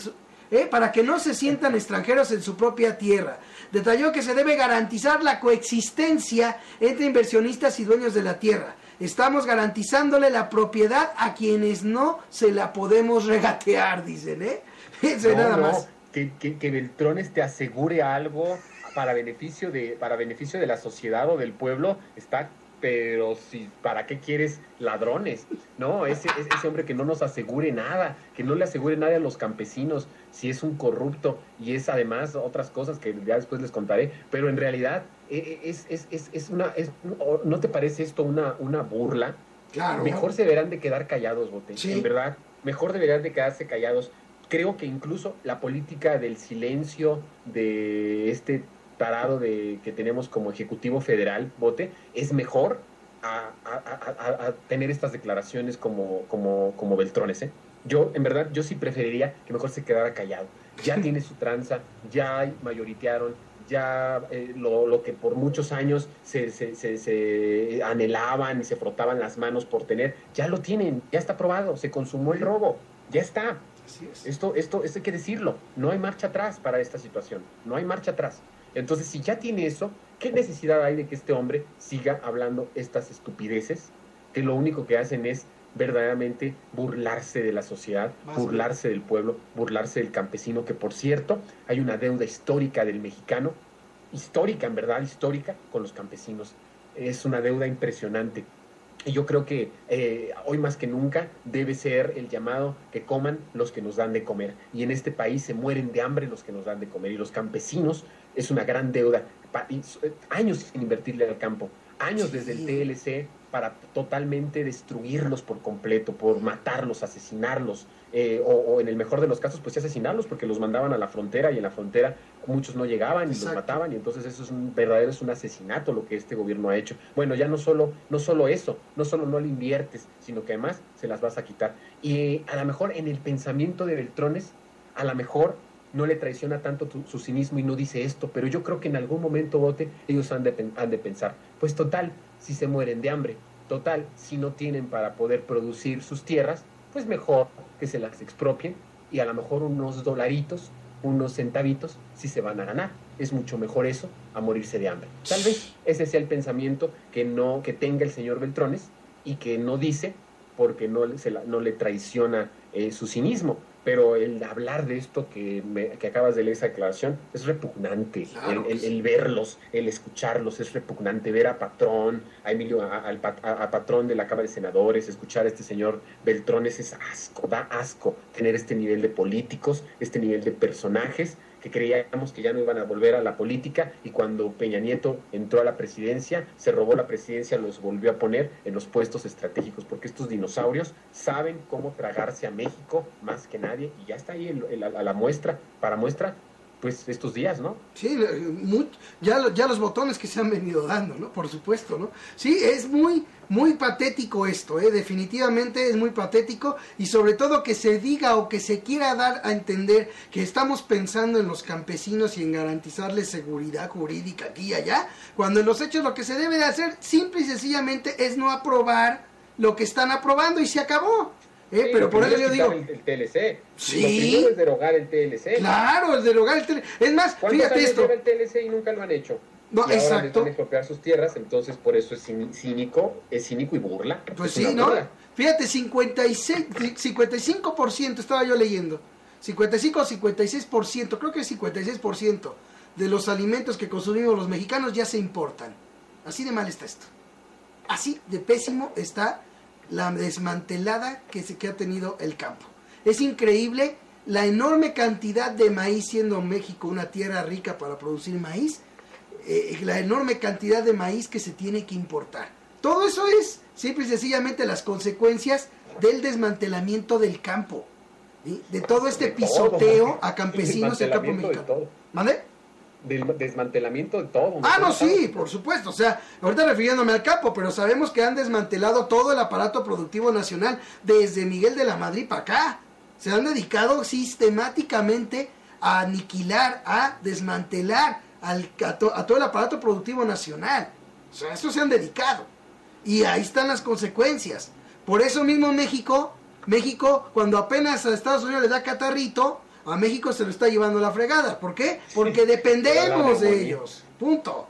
su propia tierra. Detalló que se debe garantizar la coexistencia entre inversionistas y dueños de la tierra. Estamos garantizándole la propiedad a quienes no se la podemos regatear, dicen, nada más. Que Beltrones te asegure algo para beneficio de la sociedad o del pueblo, está pero si, ¿para qué quieres ladrones? No, ese hombre que no nos asegure nada, que no le asegure nada a los campesinos, si es un corrupto, y es además otras cosas que ya después les contaré, pero en realidad ¿no te parece esto una burla? Claro. Mejor se deberán de quedar callados, Bote, Sí. en verdad, mejor deberán de quedarse callados. Creo que incluso la política del silencio de este tarado que tenemos como Ejecutivo Federal, Bote, es mejor a tener estas declaraciones como Beltrones, ¿eh? Yo, en verdad, yo sí preferiría que mejor se quedara callado. Ya tiene su tranza, ya mayoritearon, ya lo que por muchos años se anhelaban y se frotaban las manos por tener, ya lo tienen, ya está probado, se consumó el robo, ya está. Así es. Esto hay que decirlo, no hay marcha atrás para esta situación, no hay marcha atrás. Entonces, si ya tiene eso, ¿qué necesidad hay de que este hombre siga hablando estas estupideces que lo único que hacen es verdaderamente burlarse de la sociedad, burlarse del pueblo, burlarse del campesino, que por cierto, hay una deuda histórica del mexicano, histórica, en verdad, histórica, con los campesinos. Es una deuda impresionante. Y yo creo que hoy más que nunca debe ser el llamado que coman los que nos dan de comer. Y en este país se mueren de hambre los que nos dan de comer. Y los campesinos es una gran deuda. Años sin invertirle al campo. Años desde el TLC para totalmente destruirlos por completo, por matarlos, asesinarlos, o en el mejor de los casos, pues asesinarlos, porque los mandaban a la frontera y en la frontera muchos no llegaban y los mataban, y entonces eso es un asesinato lo que este gobierno ha hecho. Bueno, ya no solo eso, no solo no le inviertes, sino que además se las vas a quitar. Y a lo mejor en el pensamiento de Beltrones, a lo mejor no le traiciona tanto su cinismo y no dice esto, pero yo creo que en algún momento, Bote, ellos han de pensar, pues total, si se mueren de hambre, total, si no tienen para poder producir sus tierras, pues mejor que se las expropien y a lo mejor unos dolaritos, unos centavitos, sí se van a ganar. Es mucho mejor eso a morirse de hambre. Tal vez ese sea el pensamiento que tenga el señor Beltrones y que no dice porque no le traiciona su cinismo. Pero el hablar de esto que acabas de leer esa declaración es repugnante. Claro, el verlos, el escucharlos es repugnante. Ver a Patrón, a Emilio, a Patrón de la Cámara de Senadores, escuchar a este señor Beltrones es asco, da asco tener este nivel de políticos, este nivel de personajes que creíamos que ya no iban a volver a la política, y cuando Peña Nieto entró a la presidencia, se robó la presidencia, los volvió a poner en los puestos estratégicos, porque estos dinosaurios saben cómo tragarse a México más que nadie, y ya está ahí para muestra, pues estos días, ¿no? Sí, ya los botones que se han venido dando, ¿no? Por supuesto, ¿no? Sí, es muy patético esto, definitivamente es muy patético, y sobre todo que se diga o que se quiera dar a entender que estamos pensando en los campesinos y en garantizarles seguridad jurídica aquí y allá, cuando en los hechos lo que se debe de hacer simple y sencillamente es no aprobar lo que están aprobando y se acabó. Sí, pero por eso yo digo el TLC. Sí. Lo primero es derogar el TLC. Claro, el derogar el TLC. Es más, fíjate esto. Lleva el TLC y nunca lo han hecho. No, y exacto. Ahora les van a expropiar sus tierras, entonces por eso es cínico y burla. Pues sí, ¿no? Burla. Fíjate, 55% estaba yo leyendo. 55 o 56%, creo que es 56% de los alimentos que consumimos los mexicanos ya se importan. Así de mal está esto. Así de pésimo está la desmantelada que ha tenido el campo. Es increíble la enorme cantidad de maíz, siendo México una tierra rica para producir maíz, la enorme cantidad de maíz que se tiene que importar. Todo eso es simple y sencillamente las consecuencias del desmantelamiento del campo, ¿sí? De todo este pisoteo a campesinos del campo mexicano. ¿Vale? Del desmantelamiento de todo. No, sí, por supuesto. O sea, ahorita refiriéndome al campo, pero sabemos que han desmantelado todo el aparato productivo nacional desde Miguel de la Madrid para acá. Se han dedicado sistemáticamente a aniquilar, a desmantelar a todo el aparato productivo nacional. O sea, a eso se han dedicado. Y ahí están las consecuencias. Por eso mismo México, cuando apenas a Estados Unidos le da catarrito, a México se lo está llevando la fregada. ¿Por qué? Porque dependemos de ellos. Punto.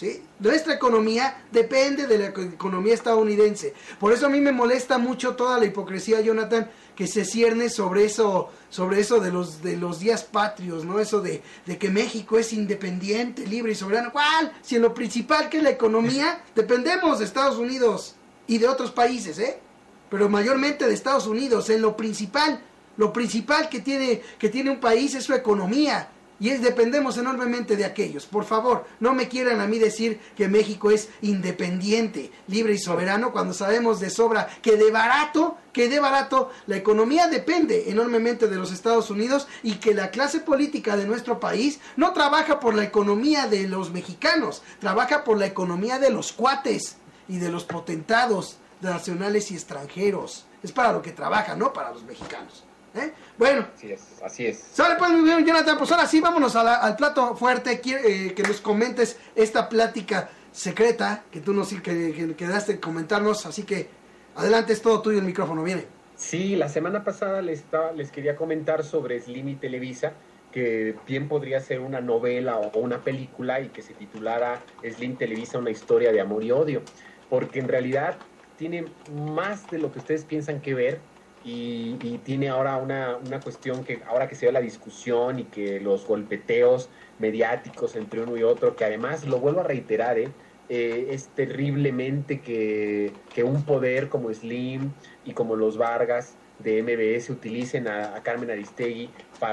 ¿sí? Nuestra economía depende de la economía estadounidense. Por eso a mí me molesta mucho toda la hipocresía, Jonathan, que se cierne sobre eso de los días patrios, ¿no? Eso de que México es independiente, libre y soberano. ¿Cuál? Si en lo principal que es la economía, dependemos de Estados Unidos y de otros países, pero mayormente de Estados Unidos. En lo principal que tiene un país es su economía. Y dependemos enormemente de aquellos. Por favor, no me quieran a mí decir que México es independiente, libre y soberano, cuando sabemos de sobra que de barato, la economía depende enormemente de los Estados Unidos, y que la clase política de nuestro país no trabaja por la economía de los mexicanos, trabaja por la economía de los cuates y de los potentados nacionales y extranjeros. Es para lo que trabaja, no para los mexicanos. Bueno, así es. Sale pues, Jonathan, pues ahora sí, vámonos al plato fuerte. Que nos comentes esta plática secreta que tú que daste comentarnos. Así que adelante, es todo tuyo, el micrófono viene. Sí, la semana pasada les quería comentar sobre Slim y Televisa, que bien podría ser una novela o una película, y que se titulara Slim Televisa, una historia de amor y odio, porque en realidad tiene más de lo que ustedes piensan que ver. Y tiene ahora una cuestión que ahora que se ve la discusión y que los golpeteos mediáticos entre uno y otro, que además, lo vuelvo a reiterar, es terriblemente que un poder como Slim y como los Vargas de MBS utilicen a Carmen Aristegui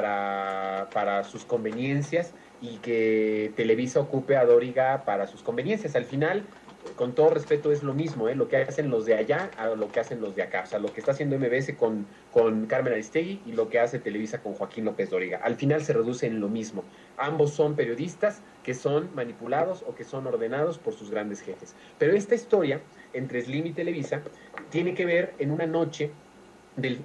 para sus conveniencias, y que Televisa ocupe a Dóriga para sus conveniencias. Al final, con todo respeto, es lo mismo, lo que hacen los de allá a lo que hacen los de acá. O sea, lo que está haciendo MBS con Carmen Aristegui y lo que hace Televisa con Joaquín López Dóriga. Al final se reduce en lo mismo. Ambos son periodistas que son manipulados o que son ordenados por sus grandes jefes. Pero esta historia entre Slim y Televisa tiene que ver en una noche del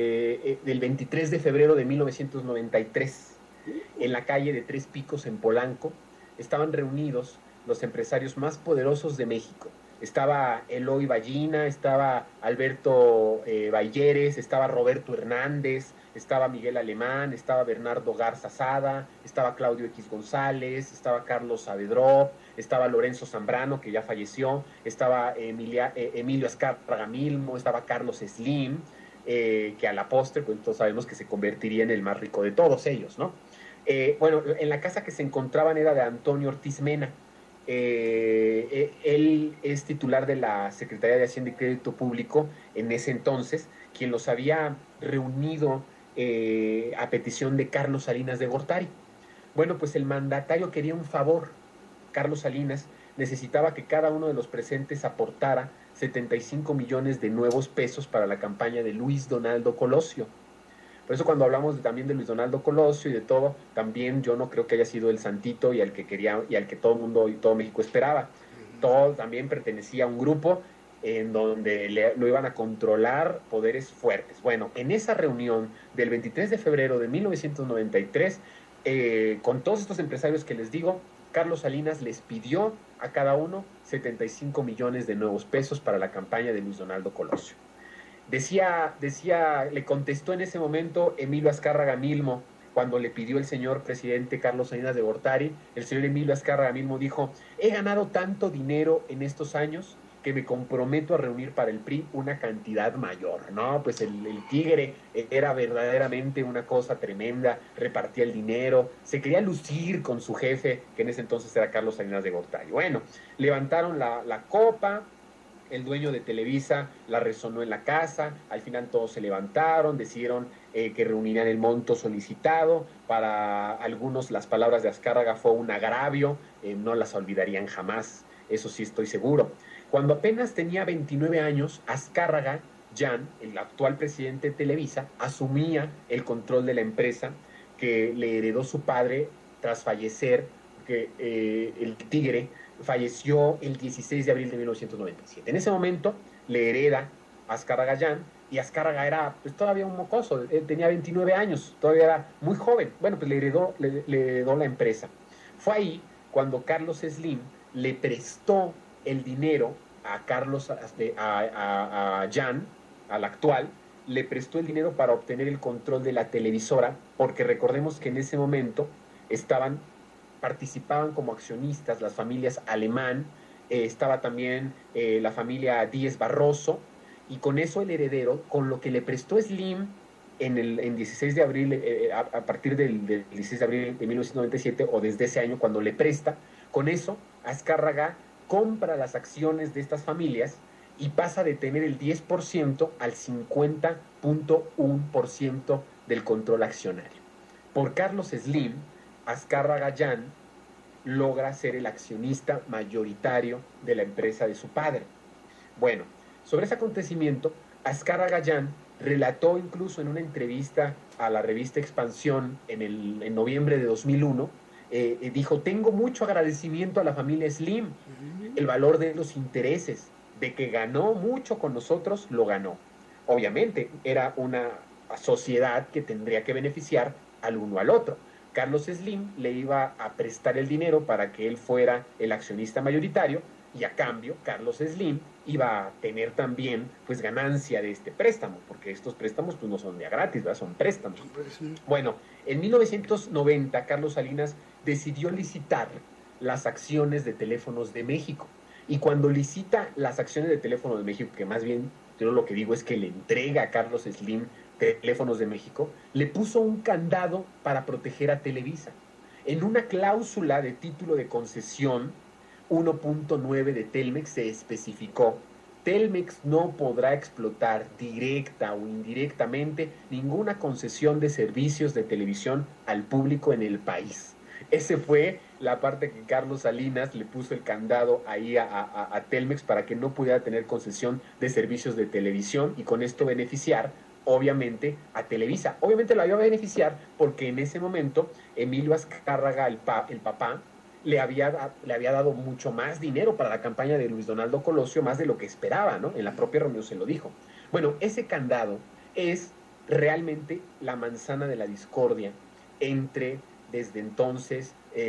23 de febrero de 1993, en la calle de Tres Picos, en Polanco. Estaban reunidos los empresarios más poderosos de México. Estaba Eloy Ballina, estaba Alberto Balleres, estaba Roberto Hernández, estaba Miguel Alemán, estaba Bernardo Garza Sada, estaba Claudio X González, estaba Carlos Saavedra, estaba Lorenzo Zambrano, que ya falleció, estaba Emilio Azcárraga Milmo, estaba Carlos Slim, que a la postre, pues todos sabemos que se convertiría en el más rico de todos ellos, ¿no? Bueno, en la casa que se encontraban era de Antonio Ortiz Mena. Él es titular de la Secretaría de Hacienda y Crédito Público en ese entonces, quien los había reunido a petición de Carlos Salinas de Gortari. Bueno, pues el mandatario quería un favor. Carlos Salinas necesitaba que cada uno de los presentes aportara 75 millones de nuevos pesos para la campaña de Luis Donaldo Colosio. Por eso, cuando hablamos también de Luis Donaldo Colosio y de todo, también yo no creo que haya sido el santito y al que todo el mundo y todo México esperaba. Todo también pertenecía a un grupo en donde lo iban a controlar poderes fuertes. Bueno, en esa reunión del 23 de febrero de 1993, con todos estos empresarios que les digo, Carlos Salinas les pidió a cada uno 75 millones de nuevos pesos para la campaña de Luis Donaldo Colosio. Le contestó en ese momento Emilio Azcárraga Milmo, cuando le pidió el señor presidente Carlos Salinas de Gortari. El señor Emilio Azcárraga Milmo dijo: he ganado tanto dinero en estos años que me comprometo a reunir para el PRI una cantidad mayor, ¿no? Pues el tigre era verdaderamente una cosa tremenda, repartía el dinero, se quería lucir con su jefe, que en ese entonces era Carlos Salinas de Gortari. Bueno, levantaron la copa. El dueño de Televisa la resonó en la casa. Al final todos se levantaron, decidieron que reunirían el monto solicitado. Para algunos las palabras de Azcárraga fue un agravio, no las olvidarían jamás, eso sí estoy seguro. Cuando apenas tenía 29 años, Azcárraga, Jan, el actual presidente de Televisa, asumía el control de la empresa que le heredó su padre tras fallecer, que el tigre falleció el 16 de abril de 1997. En ese momento le hereda Azcárraga Jan, y Azcárraga era pues todavía un mocoso, tenía 29 años, todavía era muy joven. Bueno, pues le heredó la empresa. Fue ahí cuando Carlos Slim le prestó el dinero a Jan, al actual, le prestó el dinero para obtener el control de la televisora, porque recordemos que en ese momento estaban participaban como accionistas las familias Alemán, estaba también la familia Díez Barroso, y con eso el heredero, con lo que le prestó Slim en 16 de abril, a partir del 16 de abril de 1997, o desde ese año cuando le presta, con eso Azcárraga compra las acciones de estas familias y pasa de tener el 10% al 50.1% del control accionario. Por Carlos Slim, Azcárraga Llán logra ser el accionista mayoritario de la empresa de su padre. Bueno, sobre ese acontecimiento, Azcárraga Llán relató incluso en una entrevista a la revista Expansión en noviembre de 2001, dijo: tengo mucho agradecimiento a la familia Slim, el valor de los intereses, de que ganó mucho con nosotros, lo ganó. Obviamente, era una sociedad que tendría que beneficiar al uno al otro. Carlos Slim le iba a prestar el dinero para que él fuera el accionista mayoritario, y a cambio Carlos Slim iba a tener también pues ganancia de este préstamo, porque estos préstamos pues no son de a gratis, ¿verdad? Son préstamos. Bueno, en 1990 Carlos Salinas decidió licitar las acciones de Teléfonos de México, y cuando licita las acciones de Teléfonos de México, que más bien yo lo que digo es que le entrega a Carlos Slim Teléfonos de México, le puso un candado para proteger a Televisa. En una cláusula de título de concesión 1.9 de Telmex se especificó: Telmex no podrá explotar directa o indirectamente ninguna concesión de servicios de televisión al público en el país. Esa fue la parte que Carlos Salinas le puso el candado ahí a Telmex para que no pudiera tener concesión de servicios de televisión, y con esto beneficiar obviamente a Televisa. Obviamente la iba a beneficiar porque en ese momento Emilio Azcárraga, el papá, le había dado mucho más dinero para la campaña de Luis Donaldo Colosio, más de lo que esperaba, ¿no? En la propia reunión se lo dijo. Bueno, ese candado es realmente la manzana de la discordia entre, desde entonces,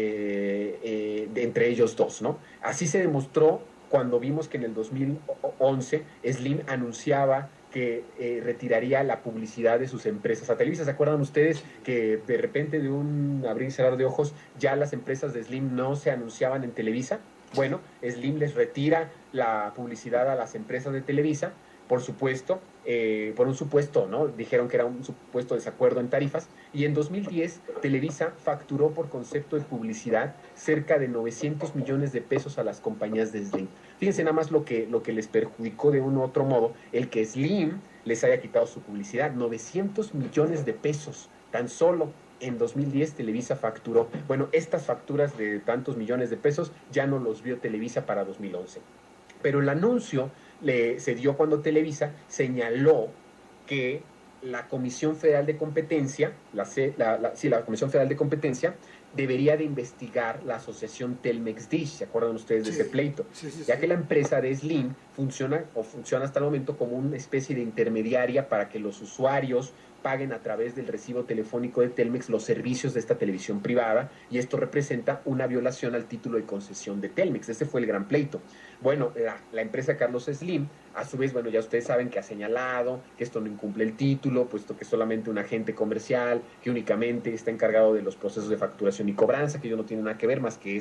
entre ellos dos, ¿no? Así se demostró cuando vimos que en el 2011 Slim anunciaba que retiraría la publicidad de sus empresas a Televisa. ¿Se acuerdan ustedes que de repente, de un abrir y cerrar de ojos, ya las empresas de Slim no se anunciaban en Televisa? Bueno, Slim les retira la publicidad a las empresas de Televisa, por supuesto, por un supuesto, ¿no? Dijeron que era un supuesto desacuerdo en tarifas, y en 2010 Televisa facturó por concepto de publicidad cerca de 900 millones de pesos a las compañías de Slim. Fíjense nada más lo que les perjudicó de un u otro modo el que Slim les haya quitado su publicidad. 900 millones de pesos tan solo en 2010 Televisa facturó. Bueno, estas facturas de tantos millones de pesos ya no los vio Televisa para 2011. Pero el anuncio se dio cuando Televisa señaló que la Comisión Federal de Competencia, la Comisión Federal de Competencia debería de investigar la asociación Telmex-Dish. ¿Se acuerdan ustedes de ese pleito? Ya que la empresa de Slim funciona hasta el momento como una especie de intermediaria para que los usuarios paguen a través del recibo telefónico de Telmex los servicios de esta televisión privada, y esto representa una violación al título de concesión de Telmex. Ese fue el gran pleito. Bueno, la empresa Carlos Slim, a su vez, bueno, ya ustedes saben que ha señalado que esto no incumple el título, puesto que es solamente un agente comercial que únicamente está encargado de los procesos de facturación y cobranza, que ellos no tienen nada que ver más que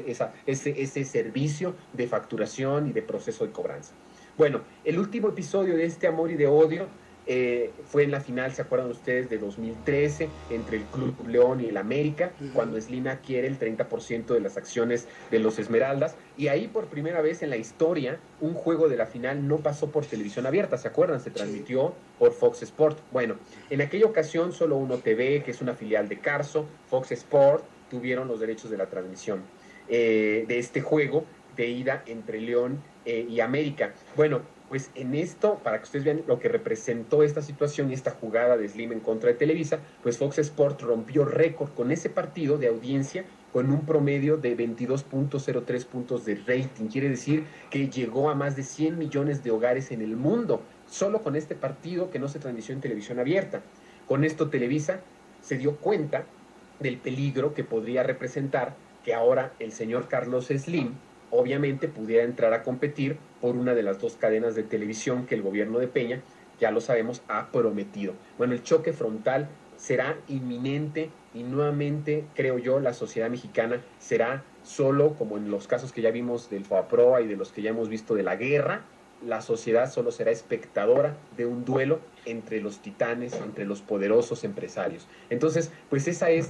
ese servicio de facturación y de proceso de cobranza. Bueno, el último episodio de este Amor y de Odio fue en la final, ¿se acuerdan ustedes?, de 2013, entre el Club León y el América, cuando Slim adquiere el 30% de las acciones de los Esmeraldas, y ahí por primera vez en la historia un juego de la final no pasó por televisión abierta. ¿Se acuerdan? Se transmitió por Fox Sport. Bueno, en aquella ocasión solo Uno TV, que es una filial de Carso, Fox Sport, tuvieron los derechos de la transmisión de este juego de ida entre León y América. Bueno, pues en esto, para que ustedes vean lo que representó esta situación y esta jugada de Slim en contra de Televisa, pues Fox Sport rompió récord con ese partido de audiencia, con un promedio de 22.03 puntos de rating. Quiere decir que llegó a más de 100 millones de hogares en el mundo, solo con este partido que no se transmitió en televisión abierta. Con esto Televisa se dio cuenta del peligro que podría representar que ahora el señor Carlos Slim obviamente pudiera entrar a competir por una de las dos cadenas de televisión que el gobierno de Peña, ya lo sabemos, ha prometido. Bueno, el choque frontal será inminente y nuevamente, creo yo, la sociedad mexicana será solo, como en los casos que ya vimos del FOAPROA y de los que ya hemos visto de la guerra, la sociedad solo será espectadora de un duelo entre los titanes, entre los poderosos empresarios. Entonces, pues esa es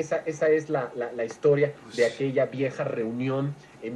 la historia de aquella vieja reunión en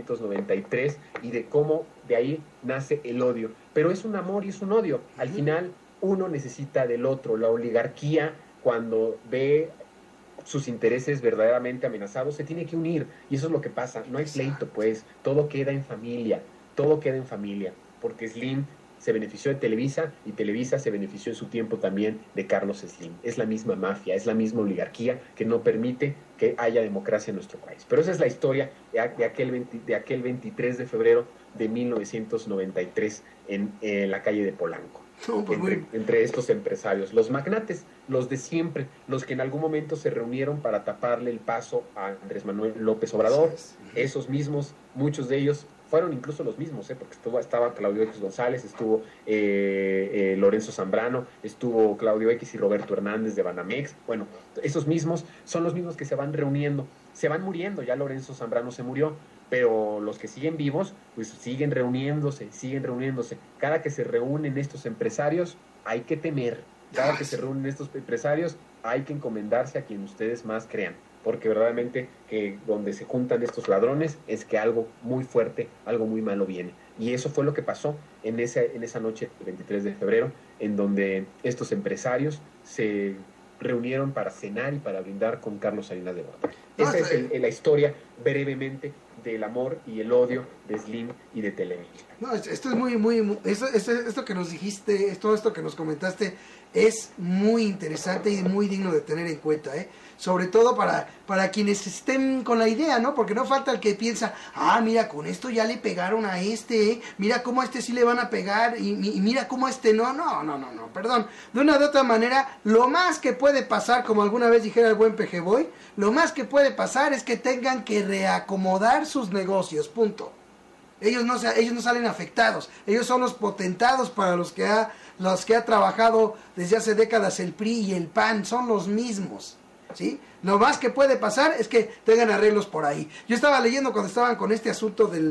1993 y de cómo de ahí nace el odio. Pero es un amor y es un odio. Al final, uno necesita del otro. La oligarquía, cuando ve sus intereses verdaderamente amenazados, se tiene que unir. Y eso es lo que pasa. No hay pleito, pues. Todo queda en familia. Todo queda en familia. Porque Slim se benefició de Televisa y Televisa se benefició en su tiempo también de Carlos Slim. Es la misma mafia, es la misma oligarquía que no permite que haya democracia en nuestro país. Pero esa es la historia de aquel 23 de febrero de 1993 en la calle de Polanco. No, pues entre estos empresarios, los magnates, los de siempre, los que en algún momento se reunieron para taparle el paso a Andrés Manuel López Obrador, esos mismos, muchos de ellos fueron incluso los mismos, porque estaba Claudio X González, estuvo Lorenzo Zambrano, estuvo Claudio X y Roberto Hernández de Banamex. Bueno, esos mismos son los mismos que se van reuniendo, se van muriendo. Ya Lorenzo Zambrano se murió, pero los que siguen vivos, pues siguen reuniéndose. Cada que se reúnen estos empresarios, hay que temer. Cada que se reúnen estos empresarios, hay que encomendarse a quien ustedes más crean. Porque verdaderamente que donde se juntan estos ladrones es que algo muy fuerte, algo muy malo viene. Y eso fue lo que pasó en esa noche del 23 de febrero, en donde estos empresarios se reunieron para cenar y para brindar con Carlos Salinas de Gortari. Esa es la historia brevemente del amor y el odio de Slim y de Televisa. No, esto es muy esto que nos dijiste, todo esto que nos comentaste es muy interesante y muy digno de tener en cuenta, sobre todo para quienes estén con la idea, ¿no? Porque no falta el que piensa, mira, con esto ya le pegaron a mira cómo a sí le van a pegar, y mira cómo no, perdón. De una de otra manera, lo más que puede pasar, como alguna vez dijera el buen PG Boy, lo más que puede pasar es que tengan que reacomodar sus negocios, punto. Ellos no salen afectados, ellos son los potentados para los que ha trabajado desde hace décadas el PRI y el PAN, son los mismos, ¿sí? Lo más que puede pasar es que tengan arreglos por ahí. Yo estaba leyendo cuando estaban con este asunto de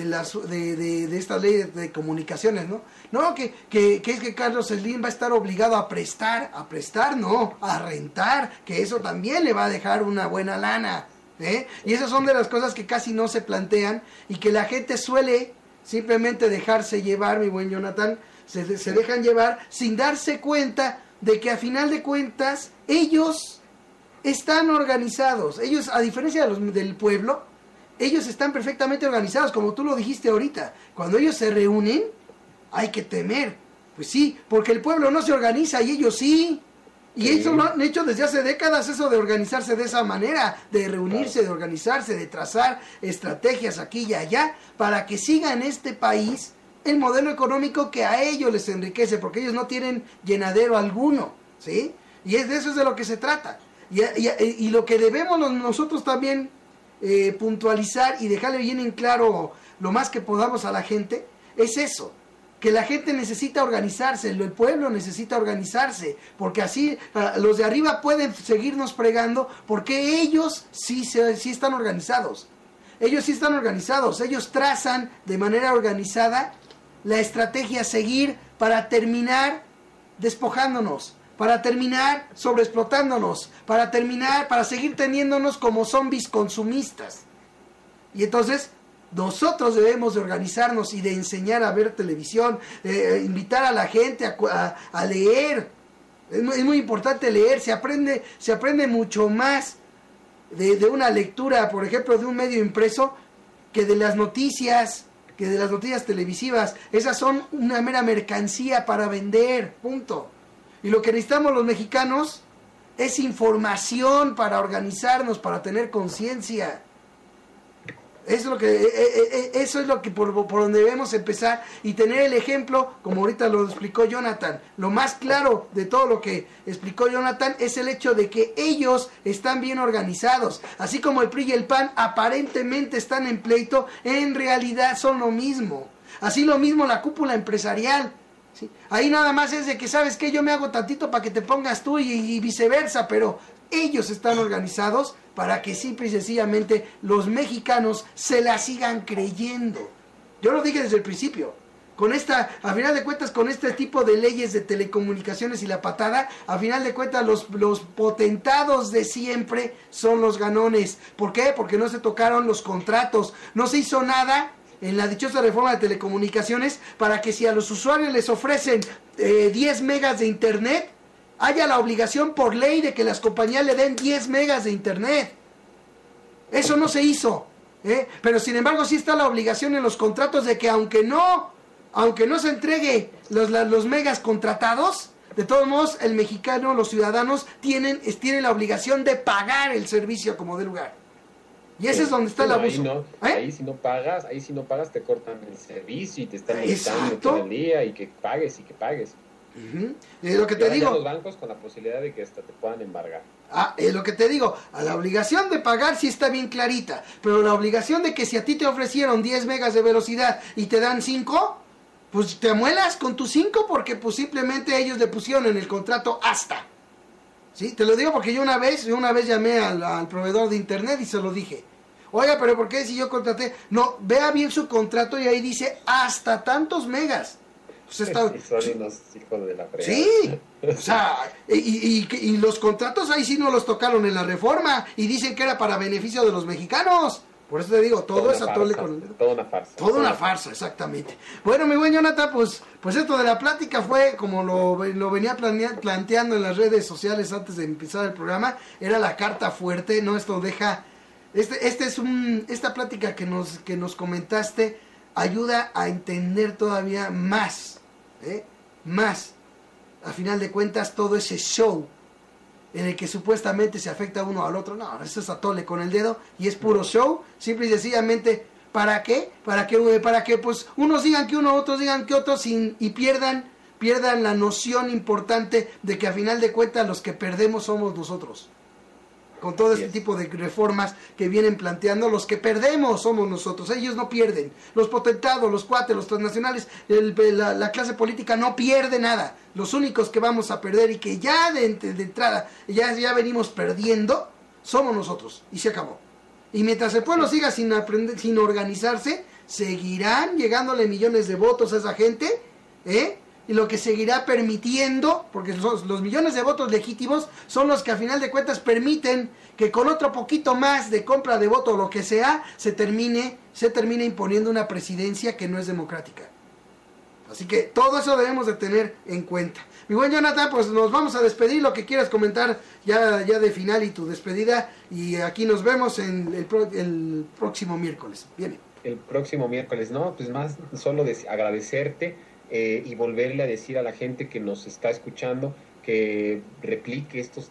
esta ley de comunicaciones, ¿no? No, que es que Carlos Slim va a estar obligado a prestar no, a rentar, que eso también le va a dejar una buena lana. Y esas son de las cosas que casi no se plantean y que la gente suele simplemente dejarse llevar, mi buen Jonathan, se dejan llevar sin darse cuenta de que a final de cuentas ellos están organizados. Ellos, a diferencia del pueblo, ellos están perfectamente organizados, como tú lo dijiste ahorita. Cuando ellos se reúnen, hay que temer. Pues sí, porque el pueblo no se organiza y ellos sí. Y eso lo han hecho desde hace décadas, eso de organizarse de esa manera, de reunirse, de organizarse, de trazar estrategias aquí y allá, para que siga en este país el modelo económico que a ellos les enriquece, porque ellos no tienen llenadero alguno, ¿sí? Y de eso es de lo que se trata. Y lo que debemos nosotros también puntualizar y dejarle bien en claro lo más que podamos a la gente, es eso. Que la gente necesita organizarse, el pueblo necesita organizarse, porque así los de arriba pueden seguirnos fregando, porque ellos sí están organizados. Ellos trazan de manera organizada la estrategia a seguir para terminar despojándonos, para terminar sobreexplotándonos, para seguir teniéndonos como zombies consumistas. Y entonces nosotros debemos de organizarnos y de enseñar a ver televisión, invitar a la gente a leer. Es muy importante leer, se aprende mucho más de una lectura, por ejemplo, de un medio impreso, que de las noticias televisivas. Esas son una mera mercancía para vender, punto. Y lo que necesitamos los mexicanos es información para organizarnos, para tener conciencia. Eso es lo que por donde debemos empezar y tener el ejemplo, como ahorita lo explicó Jonathan. Lo más claro de todo lo que explicó Jonathan es el hecho de que ellos están bien organizados. Así como el PRI y el PAN aparentemente están en pleito, en realidad son lo mismo. Así lo mismo la cúpula empresarial, ¿sí? Ahí nada más es de que, ¿sabes qué? Yo me hago tantito para que te pongas tú y viceversa, pero ellos están organizados para que simple y sencillamente los mexicanos se la sigan creyendo. Yo lo dije desde el principio. A final de cuentas, con este tipo de leyes de telecomunicaciones y la patada, a final de cuentas los potentados de siempre son los ganones. ¿Por qué? Porque no se tocaron los contratos, no se hizo nada en la dichosa reforma de telecomunicaciones para que si a los usuarios les ofrecen 10 megas de internet, haya la obligación por ley de que las compañías le den 10 megas de internet. Eso no se hizo, pero sin embargo sí está la obligación en los contratos de que aunque no se entregue los megas contratados, de todos modos el mexicano, los ciudadanos tienen la obligación de pagar el servicio como de lugar. Y ese es donde está el abuso. Ahí si no pagas te cortan el servicio y te están limitando todo el día y que pagues. Es lo que te digo. Los bancos con la posibilidad de que hasta te puedan embargar. Es lo que te digo. A la obligación de pagar sí está bien clarita, pero la obligación de que si a ti te ofrecieron 10 megas de velocidad y te dan 5, pues te amuelas con tus 5 porque pues simplemente ellos le pusieron en el contrato hasta. ¿Sí? Te lo digo porque yo una vez llamé al proveedor de internet y se lo dije. Oiga, pero ¿por qué si yo contraté? No, vea bien su contrato y ahí dice hasta tantos megas. Pues son unos hijos de la fregada. Sí, o sea, y los contratos ahí sí no los tocaron en la reforma y dicen que era para beneficio de los mexicanos. Por eso te digo, todo es atole con el dedo. Toda una farsa. Toda una farsa, exactamente. Bueno, mi buen Jonathan, pues esto de la plática fue como lo venía planteando en las redes sociales antes de empezar el programa. Era la carta fuerte, ¿no? Esto deja... Esta plática que nos comentaste ayuda a entender todavía más, más. A final de cuentas, todo ese show en el que supuestamente se afecta uno al otro, no, eso es atole con el dedo y es puro show, simple y sencillamente, ¿para qué? Para que pues unos digan que uno, otros digan que otros y pierdan la noción importante de que a final de cuentas los que perdemos somos nosotros. Con todo este tipo de reformas que vienen planteando, los que perdemos somos nosotros, ellos no pierden. Los potentados, los cuates, los transnacionales, la clase política no pierde nada. Los únicos que vamos a perder y que ya de entrada ya venimos perdiendo, somos nosotros. Y se acabó. Y mientras el pueblo siga sin organizarse, seguirán llegándole millones de votos a esa gente, y lo que seguirá permitiendo, porque los millones de votos legítimos son los que a final de cuentas permiten que con otro poquito más de compra de voto o lo que sea, se termine imponiendo una presidencia que no es democrática. Así que todo eso debemos de tener en cuenta. Mi buen Jonathan, pues nos vamos a despedir, lo que quieras comentar ya de final y tu despedida, y aquí nos vemos en el próximo miércoles. Bien. El próximo miércoles, no, pues más solo agradecerte. Y volverle a decir a la gente que nos está escuchando que replique estos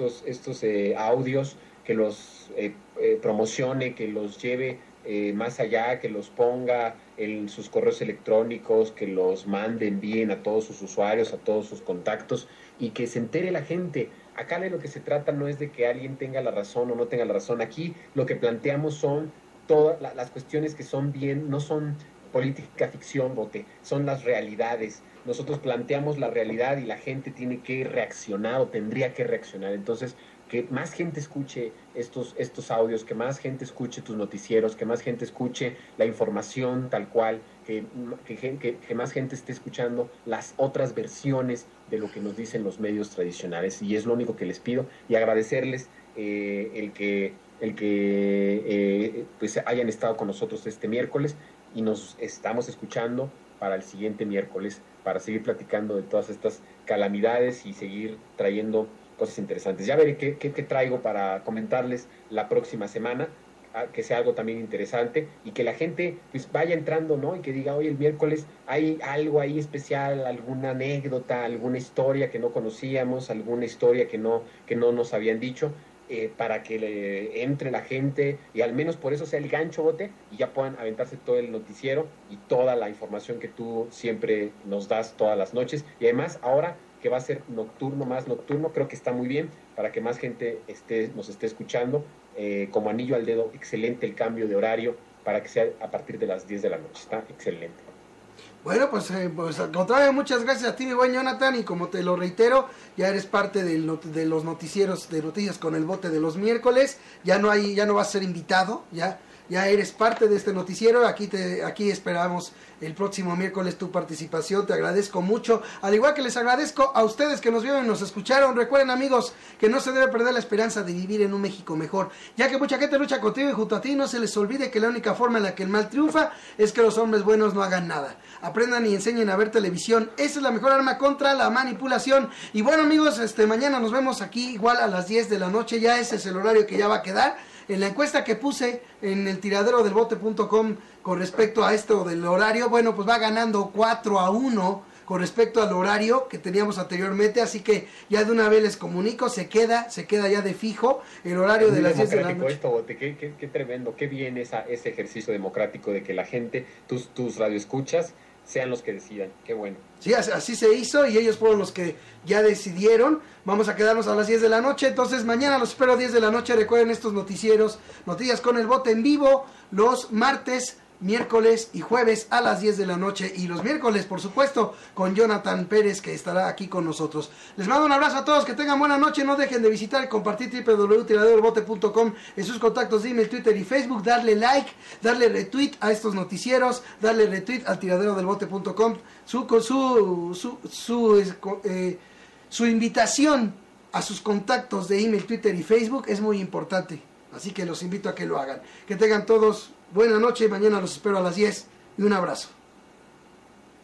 audios, que los promocione, que los lleve más allá, que los ponga en sus correos electrónicos, que los mande, envíen a todos sus usuarios, a todos sus contactos y que se entere la gente. Acá de lo que se trata no es de que alguien tenga la razón o no tenga la razón. Aquí lo que planteamos son todas las cuestiones que son bien, no son política ficción, Bote, son las realidades. Nosotros planteamos la realidad y la gente tiene que reaccionar o tendría que reaccionar. Entonces, que más gente escuche estos audios, que más gente escuche tus noticieros, que más gente escuche la información tal cual, que más gente esté escuchando las otras versiones de lo que nos dicen los medios tradicionales. Y es lo único que les pido y agradecerles el que pues hayan estado con nosotros este miércoles. Y nos estamos escuchando para el siguiente miércoles, para seguir platicando de todas estas calamidades y seguir trayendo cosas interesantes. Ya veré qué traigo para comentarles la próxima semana, que sea algo también interesante y que la gente pues vaya entrando, ¿no? Y que diga, oye, el miércoles hay algo ahí especial, alguna anécdota, alguna historia que no conocíamos, alguna historia que no nos habían dicho. Para que le entre la gente y al menos por eso sea el gancho, Bote, y ya puedan aventarse todo el noticiero y toda la información que tú siempre nos das todas las noches. Y además, ahora que va a ser más nocturno, creo que está muy bien para que más gente nos esté escuchando. Como anillo al dedo, excelente el cambio de horario para que sea a partir de las 10 de la noche. Está excelente. Bueno, pues al contrario, muchas gracias a ti, mi buen Jonathan, y como te lo reitero, ya eres parte de los noticieros de Noticias con el Bote de los miércoles, ya no vas a ser invitado, ya eres parte de este noticiero. Aquí esperamos el próximo miércoles tu participación. Te agradezco mucho, al igual que les agradezco a ustedes que nos vieron y nos escucharon. Recuerden, amigos, que no se debe perder la esperanza de vivir en un México mejor, ya que mucha gente lucha contigo y junto a ti. No se les olvide que la única forma en la que el mal triunfa es que los hombres buenos no hagan nada. Aprendan y enseñen a ver televisión. Esa es la mejor arma contra la manipulación. Y bueno, amigos, mañana nos vemos aquí igual a las 10 de la noche. Ya ese es el horario que ya va a quedar. En la encuesta que puse en el tiraderodelbote.com con respecto a esto del horario, bueno, pues va ganando 4-1 con respecto al horario que teníamos anteriormente, así que ya de una vez les comunico, se queda ya de fijo el horario de las 10 de la noche. Esto, Bote, qué tremendo, qué bien ese ejercicio democrático de que la gente, tus radioescuchas, sean los que decidan, qué bueno. Sí, así se hizo y ellos fueron los que ya decidieron. Vamos a quedarnos a las 10 de la noche, entonces mañana los espero a 10 de la noche. Recuerden estos noticieros, Noticias con el Bote en vivo, los martes, miércoles y jueves a las 10 de la noche, y los miércoles, por supuesto, con Jonathan Pérez, que estará aquí con nosotros. Les mando un abrazo a todos, que tengan buena noche. No dejen de visitar y compartir www.tiraderodelbote.com en sus contactos de email, Twitter y Facebook, darle like, darle retweet a estos noticieros, darle retweet al tiraderodelbote.com. Su invitación a sus contactos de email, Twitter y Facebook es muy importante, así que los invito a que lo hagan. Que tengan todos buena noche, mañana los espero a las 10 y un abrazo.